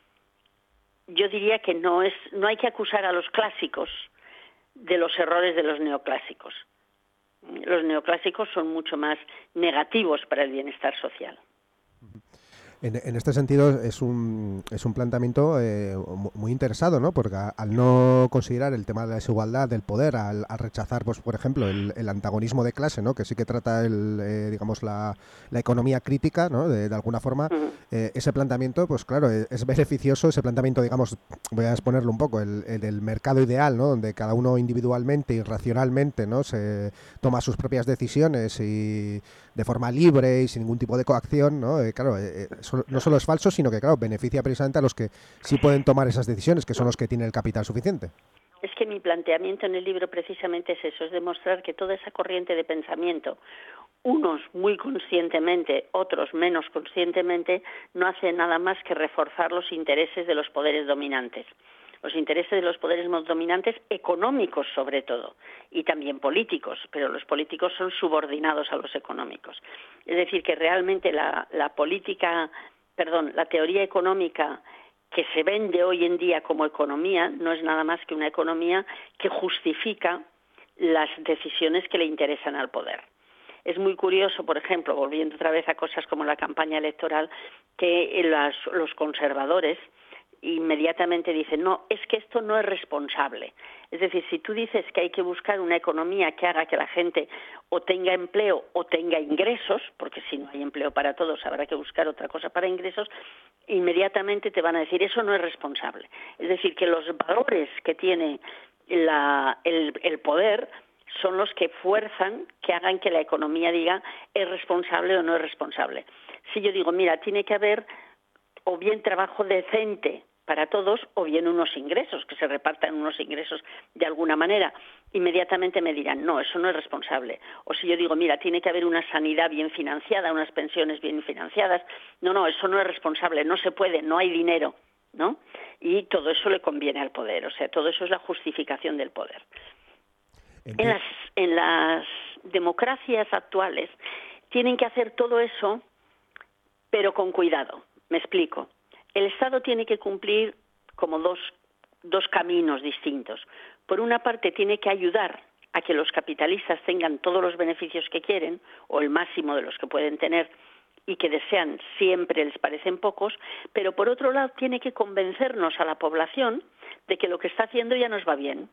yo diría que no es, no hay que acusar a los clásicos de los errores de los neoclásicos. Los neoclásicos son mucho más negativos para el bienestar social. En, en este sentido es un, es un planteamiento eh, muy interesado, ¿no? Porque a, al no considerar el tema de la desigualdad del poder, al, al rechazar, pues por ejemplo, el, el antagonismo de clase, ¿no? Que sí que trata el, eh, digamos la, la economía crítica, ¿no? De, de alguna forma, eh, ese planteamiento, pues claro, es, es beneficioso, ese planteamiento, digamos, voy a exponerlo un poco, el, el del mercado ideal, ¿no? Donde cada uno individualmente y racionalmente, ¿no? Se toma sus propias decisiones y de forma libre y sin ningún tipo de coacción, ¿no? Eh, claro, eh, eso no solo es falso, sino que, claro, beneficia precisamente a los que sí pueden tomar esas decisiones, que son los que tienen el capital suficiente. Es que mi planteamiento en el libro precisamente es eso, es demostrar que toda esa corriente de pensamiento, unos muy conscientemente, otros menos conscientemente, no hace nada más que reforzar los intereses de los poderes dominantes. Los intereses de los poderes dominantes económicos sobre todo, y también políticos, pero los políticos son subordinados a los económicos. Es decir, que realmente la, la política, perdón, la teoría económica que se vende hoy en día como economía no es nada más que una economía que justifica las decisiones que le interesan al poder. Es muy curioso, por ejemplo, volviendo otra vez a cosas como la campaña electoral, que las, los conservadores inmediatamente dicen, no, es que esto no es responsable. Es decir, si tú dices que hay que buscar una economía que haga que la gente o tenga empleo o tenga ingresos, porque si no hay empleo para todos habrá que buscar otra cosa para ingresos, inmediatamente te van a decir, eso no es responsable. Es decir, que los valores que tiene la, el, el poder son los que fuerzan que hagan que la economía diga es responsable o no es responsable. Si yo digo, mira, tiene que haber o bien trabajo decente para todos o bien unos ingresos, que se repartan unos ingresos de alguna manera, inmediatamente me dirán, no, eso no es responsable. O si yo digo, mira, tiene que haber una sanidad bien financiada, unas pensiones bien financiadas, no, no, eso no es responsable, no se puede, no hay dinero, ¿no? Y todo eso le conviene al poder, o sea, todo eso es la justificación del poder. En las, en las democracias actuales tienen que hacer todo eso, pero con cuidado. Me explico. El Estado tiene que cumplir como dos, dos caminos distintos. Por una parte, tiene que ayudar a que los capitalistas tengan todos los beneficios que quieren, o el máximo de los que pueden tener, y que desean siempre les parecen pocos, pero por otro lado tiene que convencernos a la población de que lo que está haciendo ya nos va bien.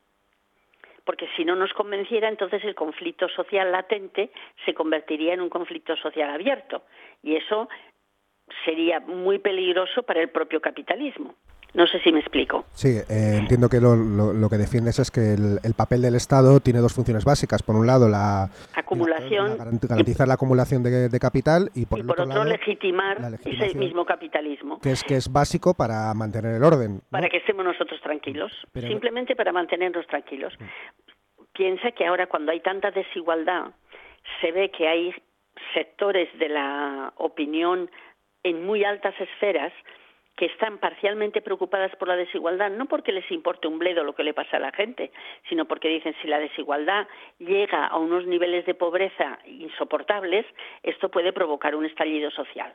Porque si no nos convenciera, entonces el conflicto social latente se convertiría en un conflicto social abierto. Y eso sería muy peligroso para el propio capitalismo. No sé si me explico. Sí, eh, entiendo que lo, lo, lo que defiendes es que el, el papel del Estado tiene dos funciones básicas. Por un lado, la acumulación, la, la, garantizar la acumulación de, de capital y por, y el por otro, otro lado, legitimar ese mismo capitalismo. Que es, que es básico para mantener el orden, ¿no? Para que estemos nosotros tranquilos, Pero... simplemente para mantenernos tranquilos. Piensa que ahora cuando hay tanta desigualdad, se ve que hay sectores de la opinión en muy altas esferas que están parcialmente preocupadas por la desigualdad, no porque les importe un bledo lo que le pasa a la gente, sino porque dicen si la desigualdad llega a unos niveles de pobreza insoportables, esto puede provocar un estallido social,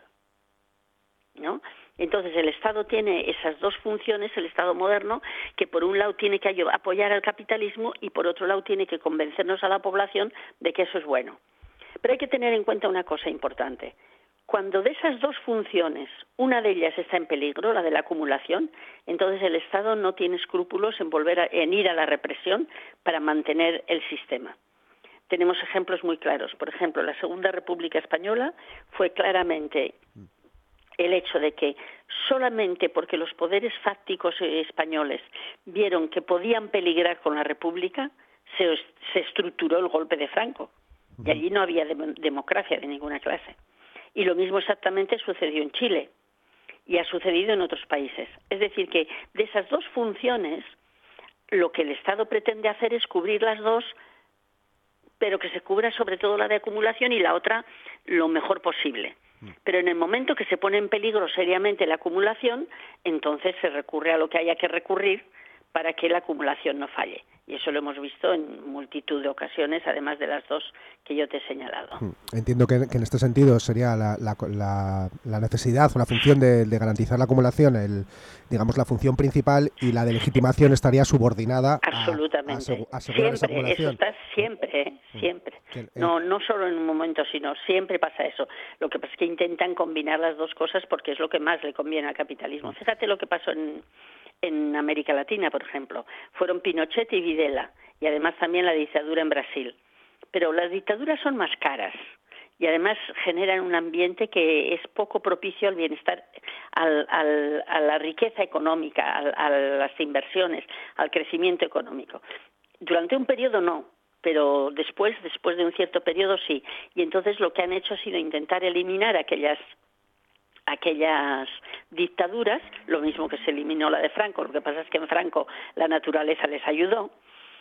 ¿no? Entonces el Estado tiene esas dos funciones, el Estado moderno, que por un lado tiene que apoyar al capitalismo y por otro lado tiene que convencernos a la población de que eso es bueno. Pero hay que tener en cuenta una cosa importante. Cuando de esas dos funciones, una de ellas está en peligro, la de la acumulación, entonces el Estado no tiene escrúpulos en volver a, en ir a la represión para mantener el sistema. Tenemos ejemplos muy claros. Por ejemplo, la Segunda República Española fue claramente el hecho de que solamente porque los poderes fácticos españoles vieron que podían peligrar con la República, se, se estructuró el golpe de Franco. Y allí no había dem- democracia de ninguna clase. Y lo mismo exactamente sucedió en Chile y ha sucedido en otros países. Es decir, que de esas dos funciones, lo que el Estado pretende hacer es cubrir las dos, pero que se cubra sobre todo la de acumulación y la otra lo mejor posible. Pero en el momento que se pone en peligro seriamente la acumulación, entonces se recurre a lo que haya que recurrir para que la acumulación no falle. Y eso lo hemos visto en multitud de ocasiones, además de las dos que yo te he señalado. Entiendo que, que en este sentido sería la, la, la, la necesidad o la función de, de garantizar la acumulación, el, digamos, la función principal, y la de legitimación estaría subordinada absolutamente. a, a asegurar siempre, esa acumulación. Eso está siempre, ¿eh? siempre. No, no solo en un momento, sino siempre pasa eso. Lo que pasa es que intentan combinar las dos cosas porque es lo que más le conviene al capitalismo. Fíjate lo que pasó en... en América Latina, por ejemplo. Fueron Pinochet y Videla, y además también la dictadura en Brasil. Pero las dictaduras son más caras y además generan un ambiente que es poco propicio al bienestar, al, al, a la riqueza económica, al, a las inversiones, al crecimiento económico. Durante un periodo no, pero después, después de un cierto periodo sí. Y entonces lo que han hecho ha sido intentar eliminar aquellas aquellas dictaduras, lo mismo que se eliminó la de Franco. Lo que pasa es que en Franco la naturaleza les ayudó,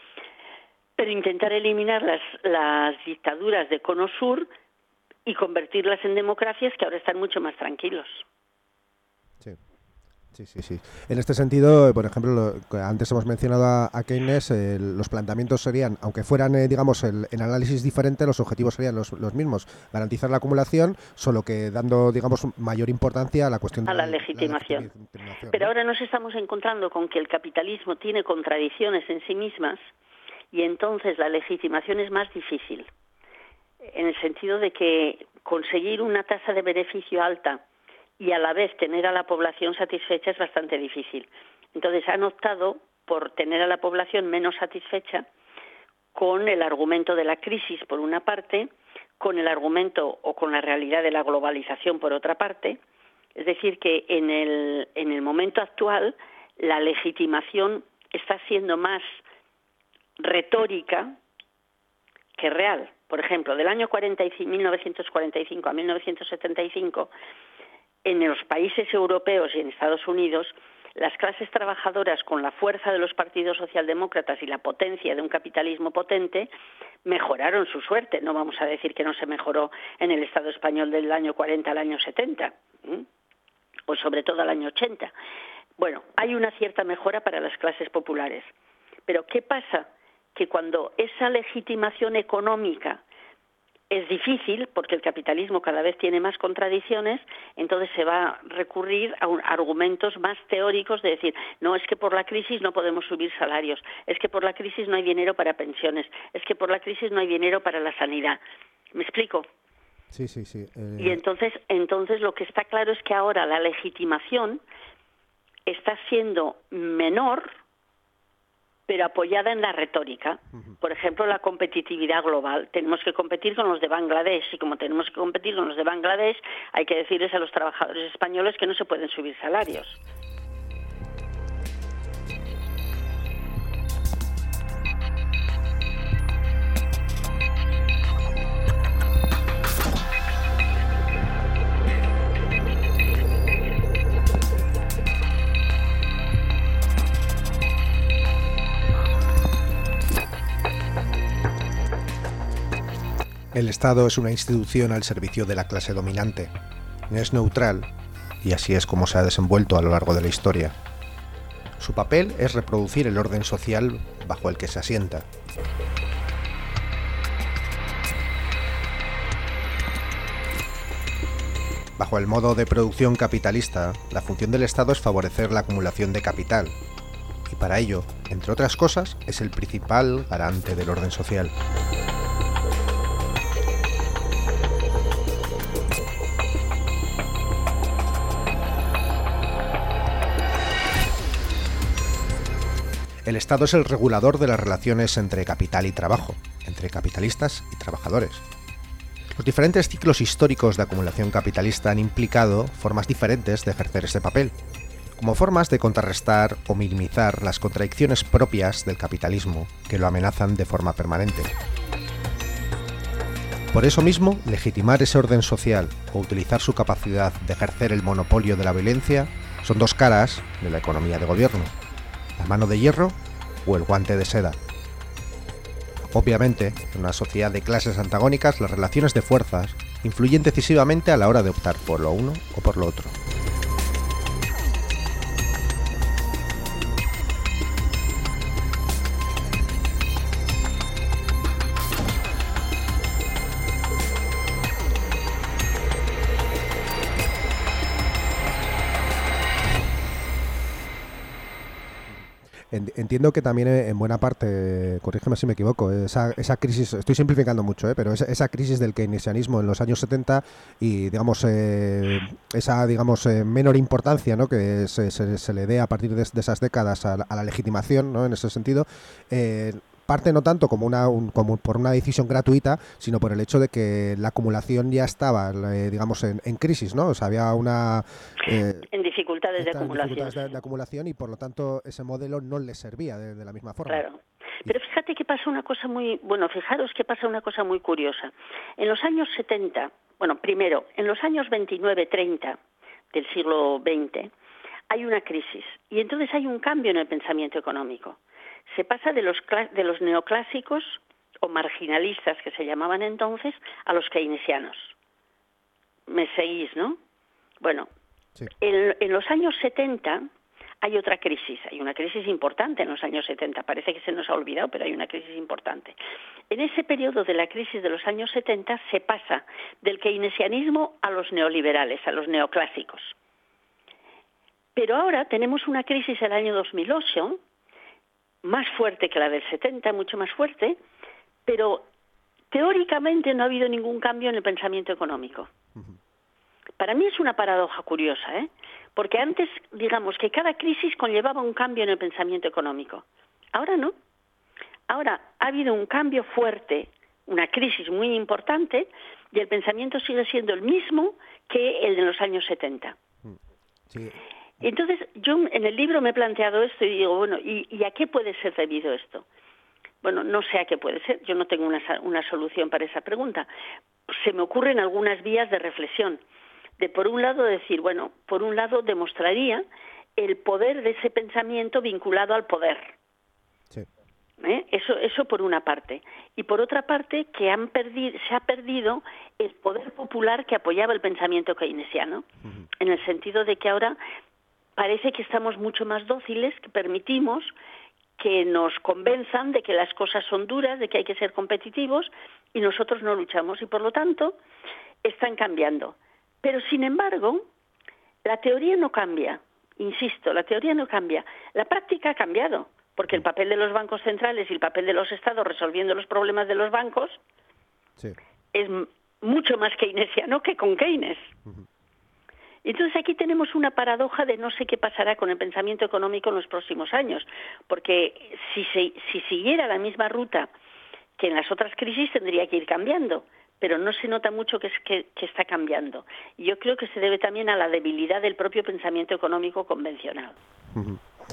pero intentar eliminar las, las dictaduras de Cono Sur y convertirlas en democracias que ahora están mucho más tranquilos. Sí. Sí, sí, sí. En este sentido, por ejemplo, lo, antes hemos mencionado a, a Keynes, eh, los planteamientos serían, aunque fueran, eh, digamos, el, el análisis diferente, los objetivos serían los, los mismos, garantizar la acumulación, solo que dando, digamos, mayor importancia a la cuestión de a la, la legitimación. La legitimación. Pero ¿no? Ahora nos estamos encontrando con que el capitalismo tiene contradicciones en sí mismas y entonces la legitimación es más difícil, en el sentido de que conseguir una tasa de beneficio alta y a la vez tener a la población satisfecha es bastante difícil. Entonces han optado por tener a la población menos satisfecha con el argumento de la crisis por una parte, con el argumento o con la realidad de la globalización por otra parte. Es decir, que en el, en el momento actual la legitimación está siendo más retórica que real. Por ejemplo, del año mil novecientos cuarenta y cinco a mil novecientos setenta y cinco, en los países europeos y en Estados Unidos, las clases trabajadoras, con la fuerza de los partidos socialdemócratas y la potencia de un capitalismo potente, mejoraron su suerte. No vamos a decir que no se mejoró en el Estado español del año cuarenta al año setenta, ¿eh? o sobre todo al año ochenta. Bueno, hay una cierta mejora para las clases populares. Pero ¿qué pasa? Que cuando esa legitimación económica es difícil, porque el capitalismo cada vez tiene más contradicciones, entonces se va a recurrir a, un, a argumentos más teóricos de decir, no, es que por la crisis no podemos subir salarios, es que por la crisis no hay dinero para pensiones, es que por la crisis no hay dinero para la sanidad. ¿Me explico? Sí, sí, sí. Eh... Y entonces, entonces lo que está claro es que ahora la legitimación está siendo menor, pero apoyada en la retórica. Por ejemplo, la competitividad global. Tenemos que competir con los de Bangladesh, y como tenemos que competir con los de Bangladesh, hay que decirles a los trabajadores españoles que no se pueden subir salarios. El Estado es una institución al servicio de la clase dominante. Es neutral, y así es como se ha desenvuelto a lo largo de la historia. Su papel es reproducir el orden social bajo el que se asienta. Bajo el modo de producción capitalista, la función del Estado es favorecer la acumulación de capital, y para ello, entre otras cosas, es el principal garante del orden social. El Estado es el regulador de las relaciones entre capital y trabajo, entre capitalistas y trabajadores. Los diferentes ciclos históricos de acumulación capitalista han implicado formas diferentes de ejercer este papel, como formas de contrarrestar o minimizar las contradicciones propias del capitalismo que lo amenazan de forma permanente. Por eso mismo, legitimar ese orden social o utilizar su capacidad de ejercer el monopolio de la violencia son dos caras de la economía de gobierno, la mano de hierro o el guante de seda. Obviamente, en una sociedad de clases antagónicas, las relaciones de fuerzas influyen decisivamente a la hora de optar por lo uno o por lo otro. Entiendo que también en buena parte, corrígeme si me equivoco, esa, esa crisis, estoy simplificando mucho, ¿eh? pero esa, esa crisis del keynesianismo en los años setenta y digamos eh, esa digamos eh, menor importancia, ¿no? que se, se, se le dé a partir de, de esas décadas a la, a la legitimación, ¿no? en ese sentido, eh, parte no tanto como una un, como por una decisión gratuita, sino por el hecho de que la acumulación ya estaba, eh, digamos, en, en crisis, ¿no? O sea, había una... Eh, en dificultades de acumulación. Dificultades de, de acumulación y, por lo tanto, ese modelo no les servía de, de la misma forma. Claro. Pero fíjate que pasa una cosa muy... Bueno, fijaros que pasa una cosa muy curiosa. En los años setenta, bueno, primero, en los años veintinueve treinta del siglo veinte, hay una crisis. Y entonces hay un cambio en el pensamiento económico. Se pasa de los, de los neoclásicos o marginalistas que se llamaban entonces a los keynesianos. ¿Me seguís, no? Bueno, sí. en, en los años setenta hay otra crisis, hay una crisis importante en los años setenta, parece que se nos ha olvidado, pero hay una crisis importante. En ese periodo de la crisis de los años setenta se pasa del keynesianismo a los neoliberales, a los neoclásicos. Pero ahora tenemos una crisis el año dos mil ocho, más fuerte que la del setenta, mucho más fuerte, pero teóricamente no ha habido ningún cambio en el pensamiento económico. Uh-huh. Para mí es una paradoja curiosa, ¿eh? Porque antes, digamos, que cada crisis conllevaba un cambio en el pensamiento económico. Ahora no. Ahora ha habido un cambio fuerte, una crisis muy importante, y el pensamiento sigue siendo el mismo que el de los años setenta. Sí. Entonces, yo en el libro me he planteado esto y digo, bueno, ¿y, y a qué puede ser debido esto? Bueno, no sé a qué puede ser, yo no tengo una, una solución para esa pregunta. Se me ocurren algunas vías de reflexión. De por un lado decir, bueno, por un lado demostraría el poder de ese pensamiento vinculado al poder. Sí. ¿Eh? Eso, eso por una parte. Y por otra parte, que han perdido, se ha perdido el poder popular que apoyaba el pensamiento keynesiano, uh-huh. en el sentido de que ahora parece que estamos mucho más dóciles, que permitimos que nos convenzan de que las cosas son duras, de que hay que ser competitivos, y nosotros no luchamos, y por lo tanto están cambiando. Pero sin embargo, la teoría no cambia, insisto, la teoría no cambia, la práctica ha cambiado, porque el papel de los bancos centrales y el papel de los estados resolviendo los problemas de los bancos sí. es mucho más keynesiano que con Keynes. Uh-huh. Entonces aquí tenemos una paradoja de no sé qué pasará con el pensamiento económico en los próximos años, porque si, se, si siguiera la misma ruta que en las otras crisis tendría que ir cambiando, pero no se nota mucho que, es, que, que está cambiando. Y yo creo que se debe también a la debilidad del propio pensamiento económico convencional. Uh-huh.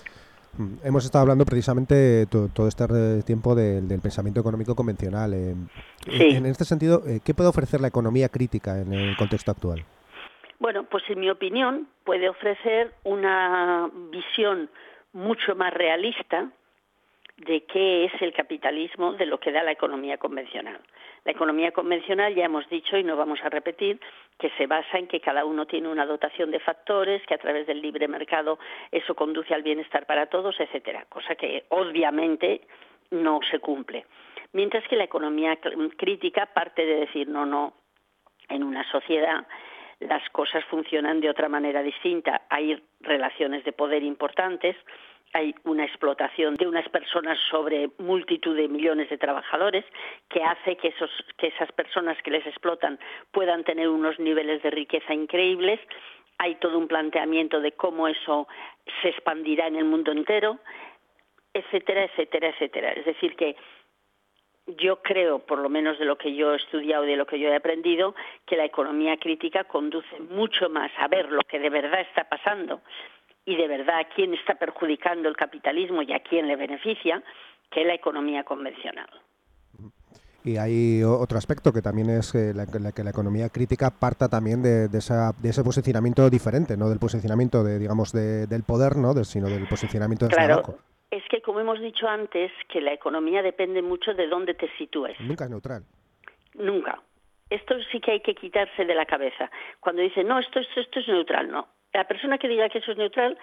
Hemos estado hablando precisamente to, todo este tiempo de, del pensamiento económico convencional. Eh, sí. En este sentido, ¿qué puede ofrecer la economía crítica en el contexto actual? Bueno, pues en mi opinión puede ofrecer una visión mucho más realista de qué es el capitalismo, de lo que da la economía convencional. La economía convencional, ya hemos dicho y no vamos a repetir, que se basa en que cada uno tiene una dotación de factores, que a través del libre mercado eso conduce al bienestar para todos, etcétera, cosa que obviamente no se cumple. Mientras que la economía crítica parte de decir, no, no, en una sociedad las cosas funcionan de otra manera distinta, hay relaciones de poder importantes, hay una explotación de unas personas sobre multitud de millones de trabajadores que hace que, esos, que esas personas que les explotan puedan tener unos niveles de riqueza increíbles. Hay todo un planteamiento de cómo eso se expandirá en el mundo entero, etcétera, etcétera, etcétera. Es decir, que yo creo, por lo menos de lo que yo he estudiado y de lo que yo he aprendido, que la economía crítica conduce mucho más a ver lo que de verdad está pasando y de verdad a quién está perjudicando el capitalismo y a quién le beneficia, que la economía convencional. Y hay otro aspecto que también es que la, la, que la economía crítica parta también de, de, esa, de ese posicionamiento diferente, no del posicionamiento de, digamos, de, del poder, no, de, sino del posicionamiento del claro, trabajo. Es que como hemos dicho antes, que la economía depende mucho de dónde te sitúes. Nunca es neutral. Nunca. Esto sí que hay que quitarse de la cabeza. Cuando dicen, no, esto, esto, esto es neutral, no. La persona que diga que eso es neutral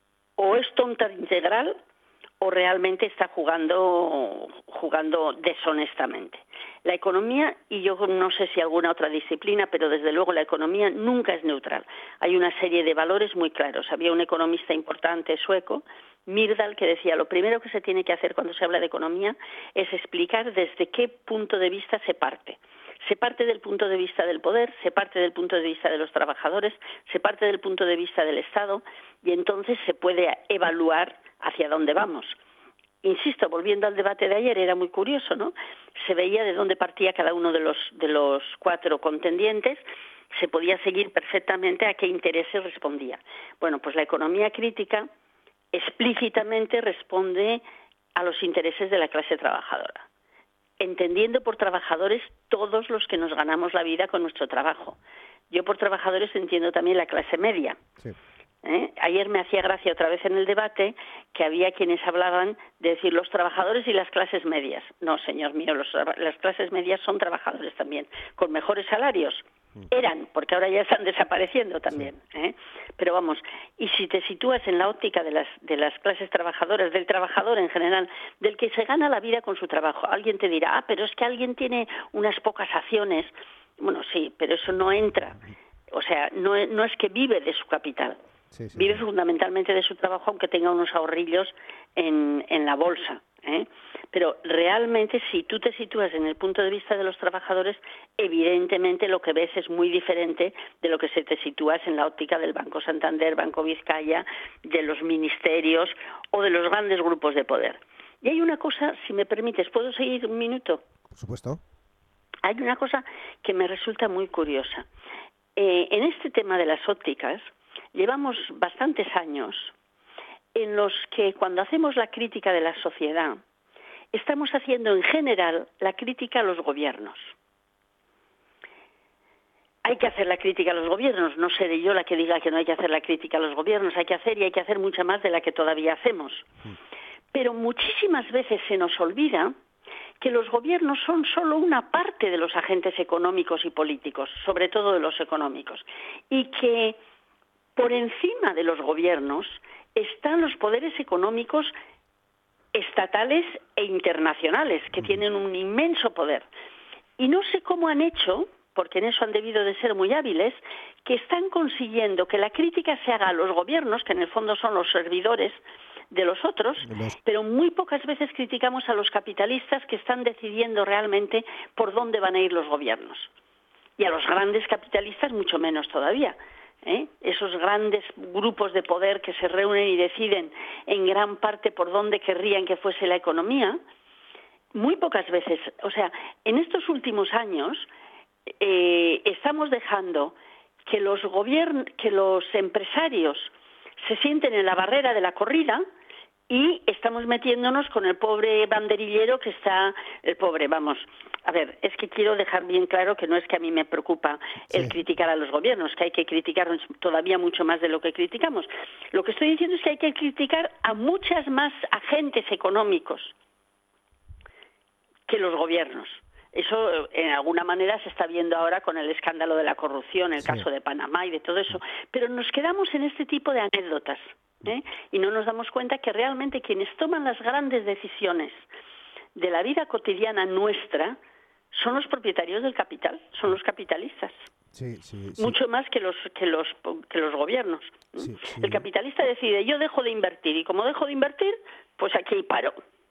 o es tonta integral o realmente está jugando jugando deshonestamente. La economía, y yo no sé si alguna otra disciplina, pero desde luego la economía nunca es neutral. Hay una serie de valores muy claros. Había un economista importante sueco, Myrdal, que decía, lo primero que se tiene que hacer cuando se habla de economía es explicar desde qué punto de vista se parte. Se parte del punto de vista del poder, se parte del punto de vista de los trabajadores, se parte del punto de vista del Estado y entonces se puede evaluar hacia dónde vamos. Insisto, volviendo al debate de ayer, era muy curioso, ¿no? Se veía de dónde partía cada uno de los, de los cuatro contendientes, se podía seguir perfectamente a qué intereses respondía. Bueno, pues la economía crítica explícitamente responde a los intereses de la clase trabajadora, entendiendo por trabajadores todos los que nos ganamos la vida con nuestro trabajo. Yo por trabajadores entiendo también la clase media. Sí. ¿Eh? Ayer me hacía gracia otra vez en el debate que había quienes hablaban de decir los trabajadores y las clases medias. No, señor mío, los, las clases medias son trabajadores también, con mejores salarios. Eran, porque ahora ya están desapareciendo también. Sí. ¿eh? Pero vamos, y si te sitúas en la óptica de las, de las clases trabajadoras, del trabajador en general, del que se gana la vida con su trabajo, alguien te dirá, ah, pero es que alguien tiene unas pocas acciones. Bueno, sí, pero eso no entra. O sea, no, no es que vive de su capital. Sí, sí, vive sí. fundamentalmente de su trabajo, aunque tenga unos ahorrillos en, en la bolsa. ¿eh? Pero realmente, si tú te sitúas en el punto de vista de los trabajadores, evidentemente lo que ves es muy diferente de lo que se te sitúas en la óptica del Banco Santander, Banco Vizcaya, de los ministerios o de los grandes grupos de poder. Y hay una cosa, si me permites, ¿puedo seguir un minuto? Por supuesto. Hay una cosa que me resulta muy curiosa. Eh, en este tema de las ópticas, llevamos bastantes años en los que cuando hacemos la crítica de la sociedad, estamos haciendo en general la crítica a los gobiernos. Hay que hacer la crítica a los gobiernos, no seré yo la que diga que no hay que hacer la crítica a los gobiernos, hay que hacer y hay que hacer mucha más de la que todavía hacemos. Pero muchísimas veces se nos olvida que los gobiernos son solo una parte de los agentes económicos y políticos, sobre todo de los económicos, y que por encima de los gobiernos están los poderes económicos estatales e internacionales, que tienen un inmenso poder. Y no sé cómo han hecho, porque en eso han debido de ser muy hábiles, que están consiguiendo que la crítica se haga a los gobiernos, que en el fondo son los servidores de los otros, pero muy pocas veces criticamos a los capitalistas que están decidiendo realmente por dónde van a ir los gobiernos. Y a los grandes capitalistas mucho menos todavía. ¿Eh? Esos grandes grupos de poder que se reúnen y deciden en gran parte por dónde querrían que fuese la economía, muy pocas veces, o sea, en estos últimos años eh, estamos dejando que los gobiernos, que los empresarios se sienten en la barrera de la corrida y estamos metiéndonos con el pobre banderillero que está, el pobre, vamos, a ver, es que quiero dejar bien claro que no es que a mí me preocupa el sí. criticar a los gobiernos, que hay que criticarlos todavía mucho más de lo que criticamos. Lo que estoy diciendo es que hay que criticar a muchas más agentes económicos que los gobiernos. Eso, en alguna manera, se está viendo ahora con el escándalo de la corrupción, el sí. caso de Panamá y de todo eso. Pero nos quedamos en este tipo de anécdotas, ¿eh? Y no nos damos cuenta que realmente quienes toman las grandes decisiones de la vida cotidiana nuestra son los propietarios del capital, son los capitalistas. Sí, sí, sí. Mucho más que los que los que los gobiernos. Sí, sí. El capitalista decide, yo dejo de invertir, y como dejo de invertir, pues aquí paro.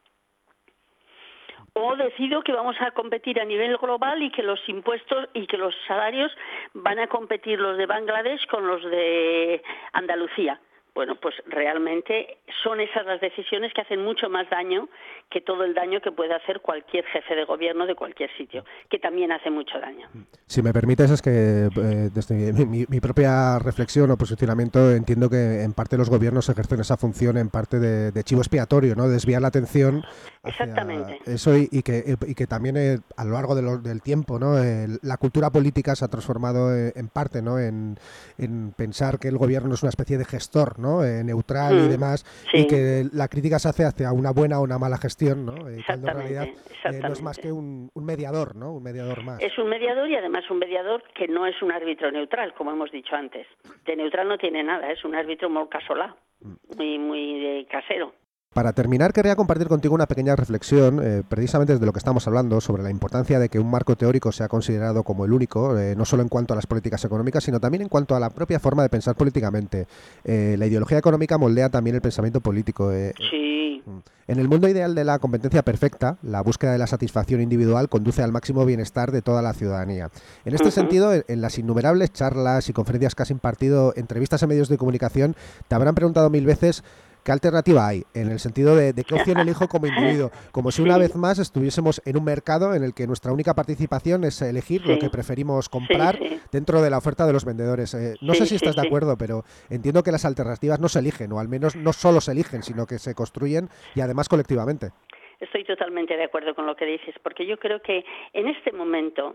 O decido que vamos a competir a nivel global y que los impuestos y que los salarios van a competir los de Bangladesh con los de Andalucía. Bueno, pues realmente son esas las decisiones que hacen mucho más daño que todo el daño que puede hacer cualquier jefe de gobierno de cualquier sitio, que también hace mucho daño. Si me permites, es que eh, desde mi, mi, mi propia reflexión o posicionamiento entiendo que en parte los gobiernos ejercen esa función en parte de, de chivo expiatorio, ¿no? Desviar la atención hacia Exactamente. eso y, y, que, y que también eh, a lo largo de lo, del tiempo, ¿no? Eh, la cultura política se ha transformado eh, en parte, ¿no? En, en pensar que el gobierno es una especie de gestor, ¿no? Eh, neutral mm, y demás, sí. y que la crítica se hace hacia una buena o una mala gestión, ¿no? Y cuando en realidad eh, no es más que un, un mediador, ¿no? Un mediador más. Es un mediador y además un mediador que no es un árbitro neutral, como hemos dicho antes. De neutral no tiene nada, es un árbitro muy casolá, muy, muy de casero. Para terminar, querría compartir contigo una pequeña reflexión, eh, precisamente desde lo que estamos hablando, sobre la importancia de que un marco teórico sea considerado como el único, eh, no solo en cuanto a las políticas económicas, sino también en cuanto a la propia forma de pensar políticamente. Eh, la ideología económica moldea también el pensamiento político. Eh, sí. En el mundo ideal de la competencia perfecta, la búsqueda de la satisfacción individual conduce al máximo bienestar de toda la ciudadanía. En este uh-huh. sentido, en, en las innumerables charlas y conferencias que has impartido, entrevistas en medios de comunicación, te habrán preguntado mil veces ¿qué alternativa hay? En el sentido de, de qué opción elijo como individuo. Como si una vez más estuviésemos en un mercado en el que nuestra única participación es elegir sí. lo que preferimos comprar sí, sí. dentro de la oferta de los vendedores. Eh, no sí, sé si estás sí, de acuerdo, sí. pero entiendo que las alternativas no se eligen, o al menos no solo se eligen, sino que se construyen y además colectivamente. Estoy totalmente de acuerdo con lo que dices, porque yo creo que en este momento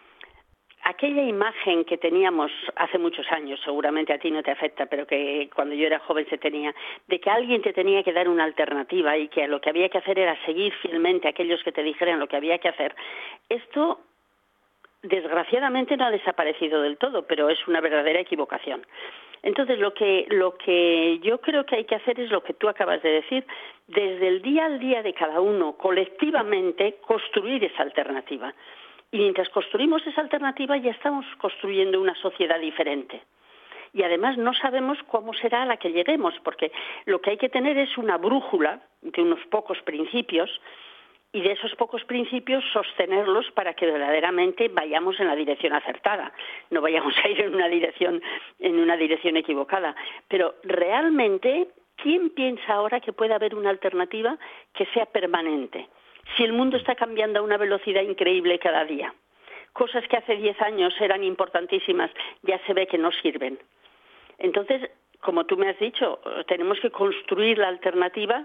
aquella imagen que teníamos hace muchos años, seguramente a ti no te afecta, pero que cuando yo era joven se tenía, de que alguien te tenía que dar una alternativa y que lo que había que hacer era seguir fielmente a aquellos que te dijeran lo que había que hacer, esto desgraciadamente no ha desaparecido del todo, pero es una verdadera equivocación. Entonces lo que, lo que yo creo que hay que hacer es lo que tú acabas de decir, desde el día al día de cada uno, colectivamente, construir esa alternativa. Y mientras construimos esa alternativa ya estamos construyendo una sociedad diferente. Y además no sabemos cómo será a la que lleguemos, porque lo que hay que tener es una brújula de unos pocos principios y de esos pocos principios sostenerlos para que verdaderamente vayamos en la dirección acertada, no vayamos a ir en una dirección, en una dirección equivocada. Pero realmente, ¿quién piensa ahora que puede haber una alternativa que sea permanente? Si el mundo está cambiando a una velocidad increíble cada día, cosas que hace diez años eran importantísimas ya se ve que no sirven. Entonces, como tú me has dicho, tenemos que construir la alternativa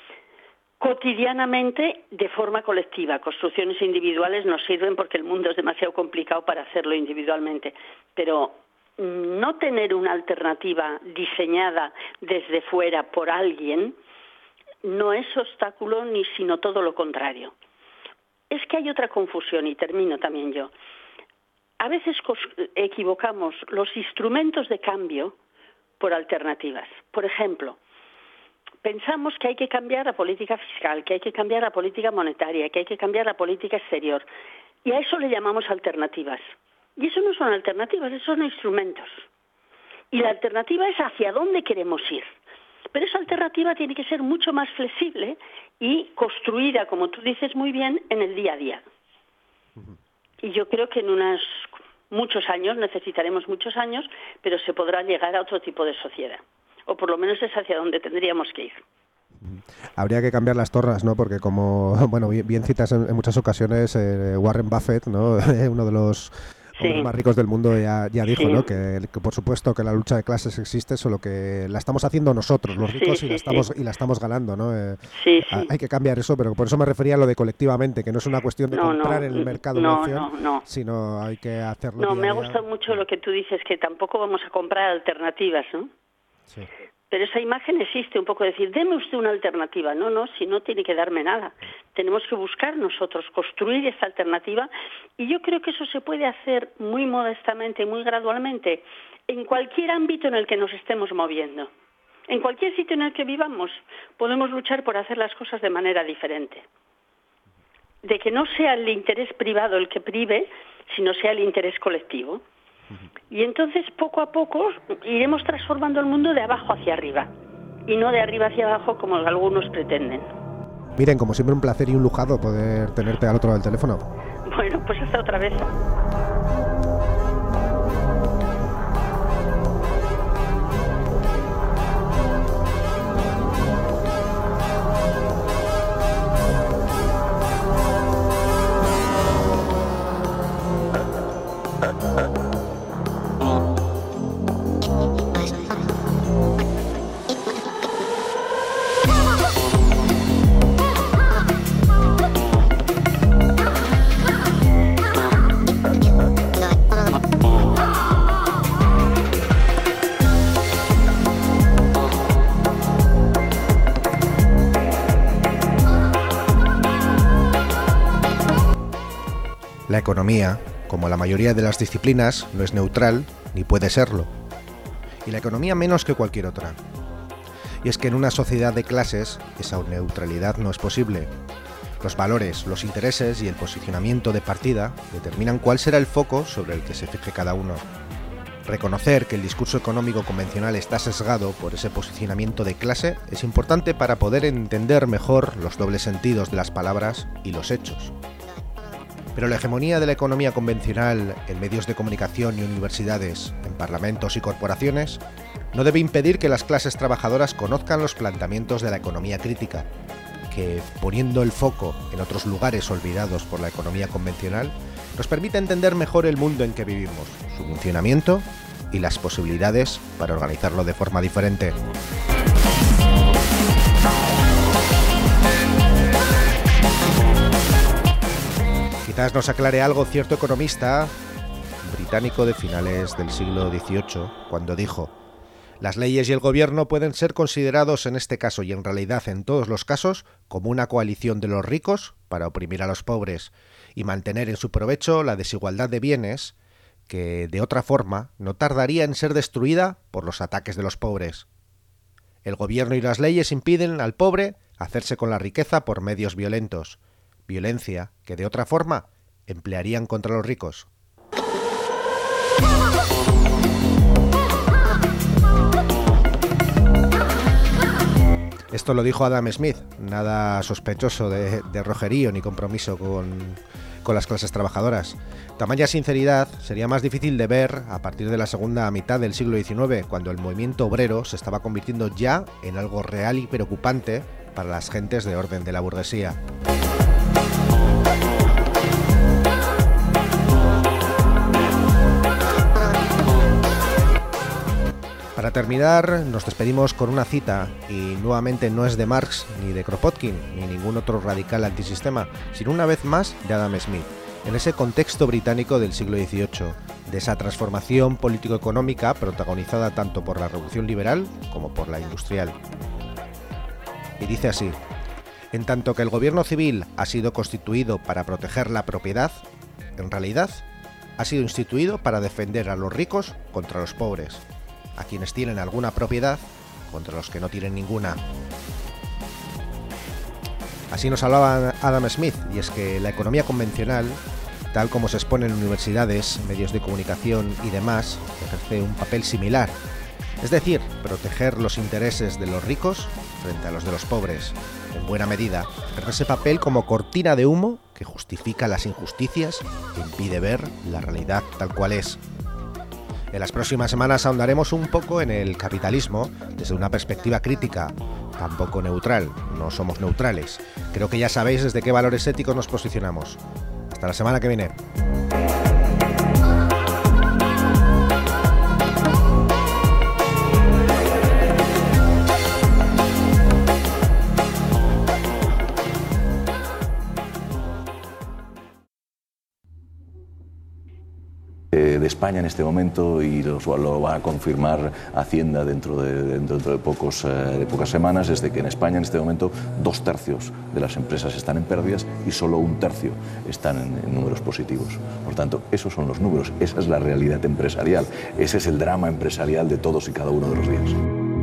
cotidianamente de forma colectiva. Construcciones individuales no sirven porque el mundo es demasiado complicado para hacerlo individualmente, pero no tener una alternativa diseñada desde fuera por alguien no es obstáculo ni sino todo lo contrario. Es que hay otra confusión y termino también yo. A veces equivocamos los instrumentos de cambio por alternativas. Por ejemplo, pensamos que hay que cambiar la política fiscal, que hay que cambiar la política monetaria, que hay que cambiar la política exterior. Y a eso le llamamos alternativas. Y eso no son alternativas, esos son instrumentos. Y la alternativa es hacia dónde queremos ir. Pero esa alternativa tiene que ser mucho más flexible y construida, como tú dices muy bien, en el día a día. Y yo creo que en unos muchos años, necesitaremos muchos años, pero se podrá llegar a otro tipo de sociedad. O por lo menos es hacia donde tendríamos que ir. Habría que cambiar las tornas, ¿no? Porque como, bueno, bien, bien citas en, en muchas ocasiones, eh, Warren Buffett, ¿no? Uno de los... Sí. Los más ricos del mundo ya, ya dijo, sí. ¿no? Que, que por supuesto que la lucha de clases existe, solo que la estamos haciendo nosotros, los ricos, sí, sí, y, la estamos, sí. y la estamos ganando, ¿no? Eh, sí, sí. Hay que cambiar eso, pero por eso me refería a lo de colectivamente, que no es una cuestión de no, comprar no, en el mercado no, una opción, no, no. sino hay que hacerlo. No, día me ha día. gustado mucho lo que tú dices, que tampoco vamos a comprar alternativas, ¿no? Sí. Pero esa imagen existe, un poco decir, deme usted una alternativa. No, no, si no tiene que darme nada. Tenemos que buscar nosotros, construir esta alternativa, y yo creo que eso se puede hacer muy modestamente, muy gradualmente, en cualquier ámbito en el que nos estemos moviendo. En cualquier sitio en el que vivamos, podemos luchar por hacer las cosas de manera diferente. De que no sea el interés privado el que prive, sino sea el interés colectivo. Y entonces, poco a poco, iremos transformando el mundo de abajo hacia arriba, y no de arriba hacia abajo como algunos pretenden. Miren, como siempre, un placer y un lujado poder tenerte al otro lado del teléfono. Bueno, pues hasta otra vez. La economía, como la mayoría de las disciplinas, no es neutral ni puede serlo. Y la economía menos que cualquier otra. Y es que en una sociedad de clases esa neutralidad no es posible. Los valores, los intereses y el posicionamiento de partida determinan cuál será el foco sobre el que se fije cada uno. Reconocer que el discurso económico convencional está sesgado por ese posicionamiento de clase es importante para poder entender mejor los dobles sentidos de las palabras y los hechos. Pero la hegemonía de la economía convencional en medios de comunicación y universidades, en parlamentos y corporaciones, no debe impedir que las clases trabajadoras conozcan los planteamientos de la economía crítica, que, poniendo el foco en otros lugares olvidados por la economía convencional, nos permite entender mejor el mundo en que vivimos, su funcionamiento y las posibilidades para organizarlo de forma diferente. Quizás nos aclare algo cierto economista británico de finales del siglo dieciocho, cuando dijo: las leyes y el gobierno pueden ser considerados en este caso y en realidad en todos los casos como una coalición de los ricos para oprimir a los pobres y mantener en su provecho la desigualdad de bienes que, de otra forma, no tardaría en ser destruida por los ataques de los pobres. El gobierno y las leyes impiden al pobre hacerse con la riqueza por medios violentos, violencia que, de otra forma, emplearían contra los ricos. Esto lo dijo Adam Smith, nada sospechoso de, de rojerío ni compromiso con, con las clases trabajadoras. Tamaña sinceridad sería más difícil de ver a partir de la segunda mitad del siglo diecinueve, cuando el movimiento obrero se estaba convirtiendo ya en algo real y preocupante para las gentes de orden de la burguesía. Para terminar, nos despedimos con una cita, y nuevamente no es de Marx, ni de Kropotkin, ni ningún otro radical antisistema, sino una vez más de Adam Smith, en ese contexto británico del siglo dieciocho, de esa transformación político-económica protagonizada tanto por la Revolución Liberal como por la Industrial. Y dice así: en tanto que el gobierno civil ha sido constituido para proteger la propiedad, en realidad ha sido instituido para defender a los ricos contra los pobres, a quienes tienen alguna propiedad contra los que no tienen ninguna. Así nos hablaba Adam Smith, y es que la economía convencional, tal como se expone en universidades, medios de comunicación y demás, ejerce un papel similar, es decir, proteger los intereses de los ricos frente a los de los pobres. En buena medida, ejerce ese papel como cortina de humo que justifica las injusticias e impide ver la realidad tal cual es. En las próximas semanas ahondaremos un poco en el capitalismo desde una perspectiva crítica, tampoco neutral, no somos neutrales. Creo que ya sabéis desde qué valores éticos nos posicionamos. Hasta la semana que viene. De España en este momento, y lo, lo va a confirmar Hacienda dentro de, dentro de, pocos, de pocas semanas, es de que en España en este momento dos tercios de las empresas están en pérdidas y solo un tercio están en, en números positivos. Por tanto, esos son los números, esa es la realidad empresarial, ese es el drama empresarial de todos y cada uno de los días.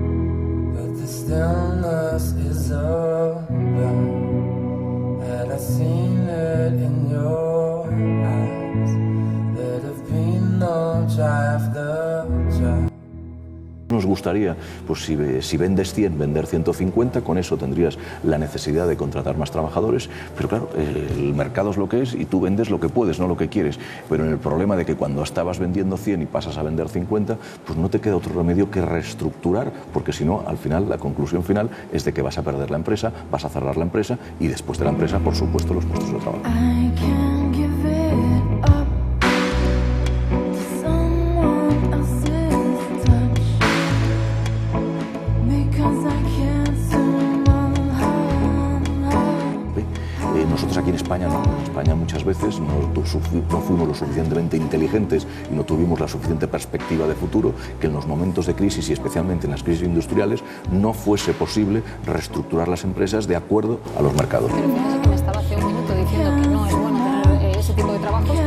Nos gustaría, pues si, si vendes cien, vender ciento cincuenta, con eso tendrías la necesidad de contratar más trabajadores, pero claro, el mercado es lo que es y tú vendes lo que puedes, no lo que quieres. Pero en el problema de que cuando estabas vendiendo cien y pasas a vender cincuenta, pues no te queda otro remedio que reestructurar, porque si no, al final, la conclusión final es de que vas a perder la empresa, vas a cerrar la empresa y después de la empresa, por supuesto, los puestos de trabajo. Nosotros aquí en España no, en España muchas veces no, no fuimos lo suficientemente inteligentes y no tuvimos la suficiente perspectiva de futuro que en los momentos de crisis y especialmente en las crisis industriales no fuese posible reestructurar las empresas de acuerdo a los mercados. Pero fíjate que me estaba hace un minuto diciendo que no es bueno tener ese tipo de trabajos.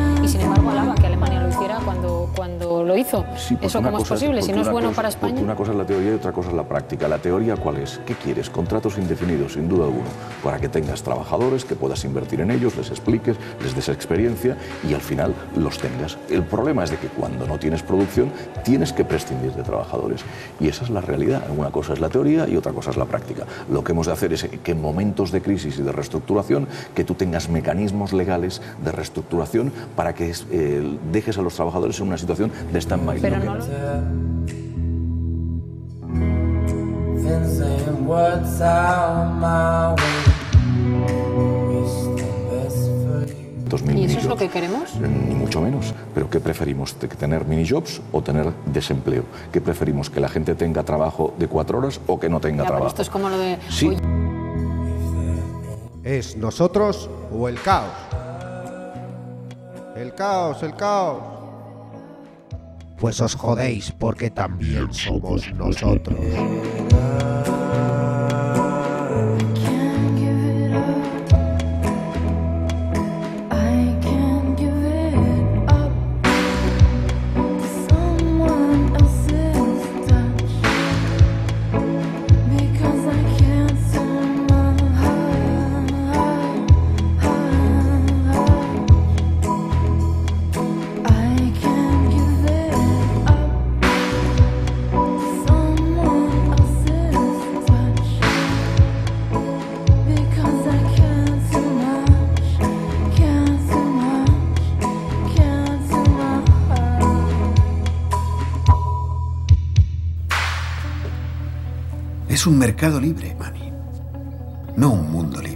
hizo. Sí, ¿Eso cómo es posible? Si no es bueno cosa, para España. Porque una cosa es la teoría y otra cosa es la práctica. ¿La teoría cuál es? ¿Qué quieres? Contratos indefinidos, sin duda alguna, para que tengas trabajadores, que puedas invertir en ellos, les expliques, les des experiencia y al final los tengas. El problema es de que cuando no tienes producción tienes que prescindir de trabajadores. Y esa es la realidad. Una cosa es la teoría y otra cosa es la práctica. Lo que hemos de hacer es que en momentos de crisis y de reestructuración, que tú tengas mecanismos legales de reestructuración para que eh, dejes a los trabajadores en una situación de stand-by. Pero no lo... ¿Y eso es lo que queremos? Ni mucho menos. ¿Pero qué preferimos? ¿Tener mini-jobs o tener desempleo? ¿Qué preferimos? ¿Que la gente tenga trabajo de cuatro horas o que no tenga ya, trabajo? Esto es como lo de... Sí. ¿Es nosotros o el caos? El caos, el caos. Pues os jodéis porque también somos nosotros. Es un mercado libre, Manny. No un mundo libre.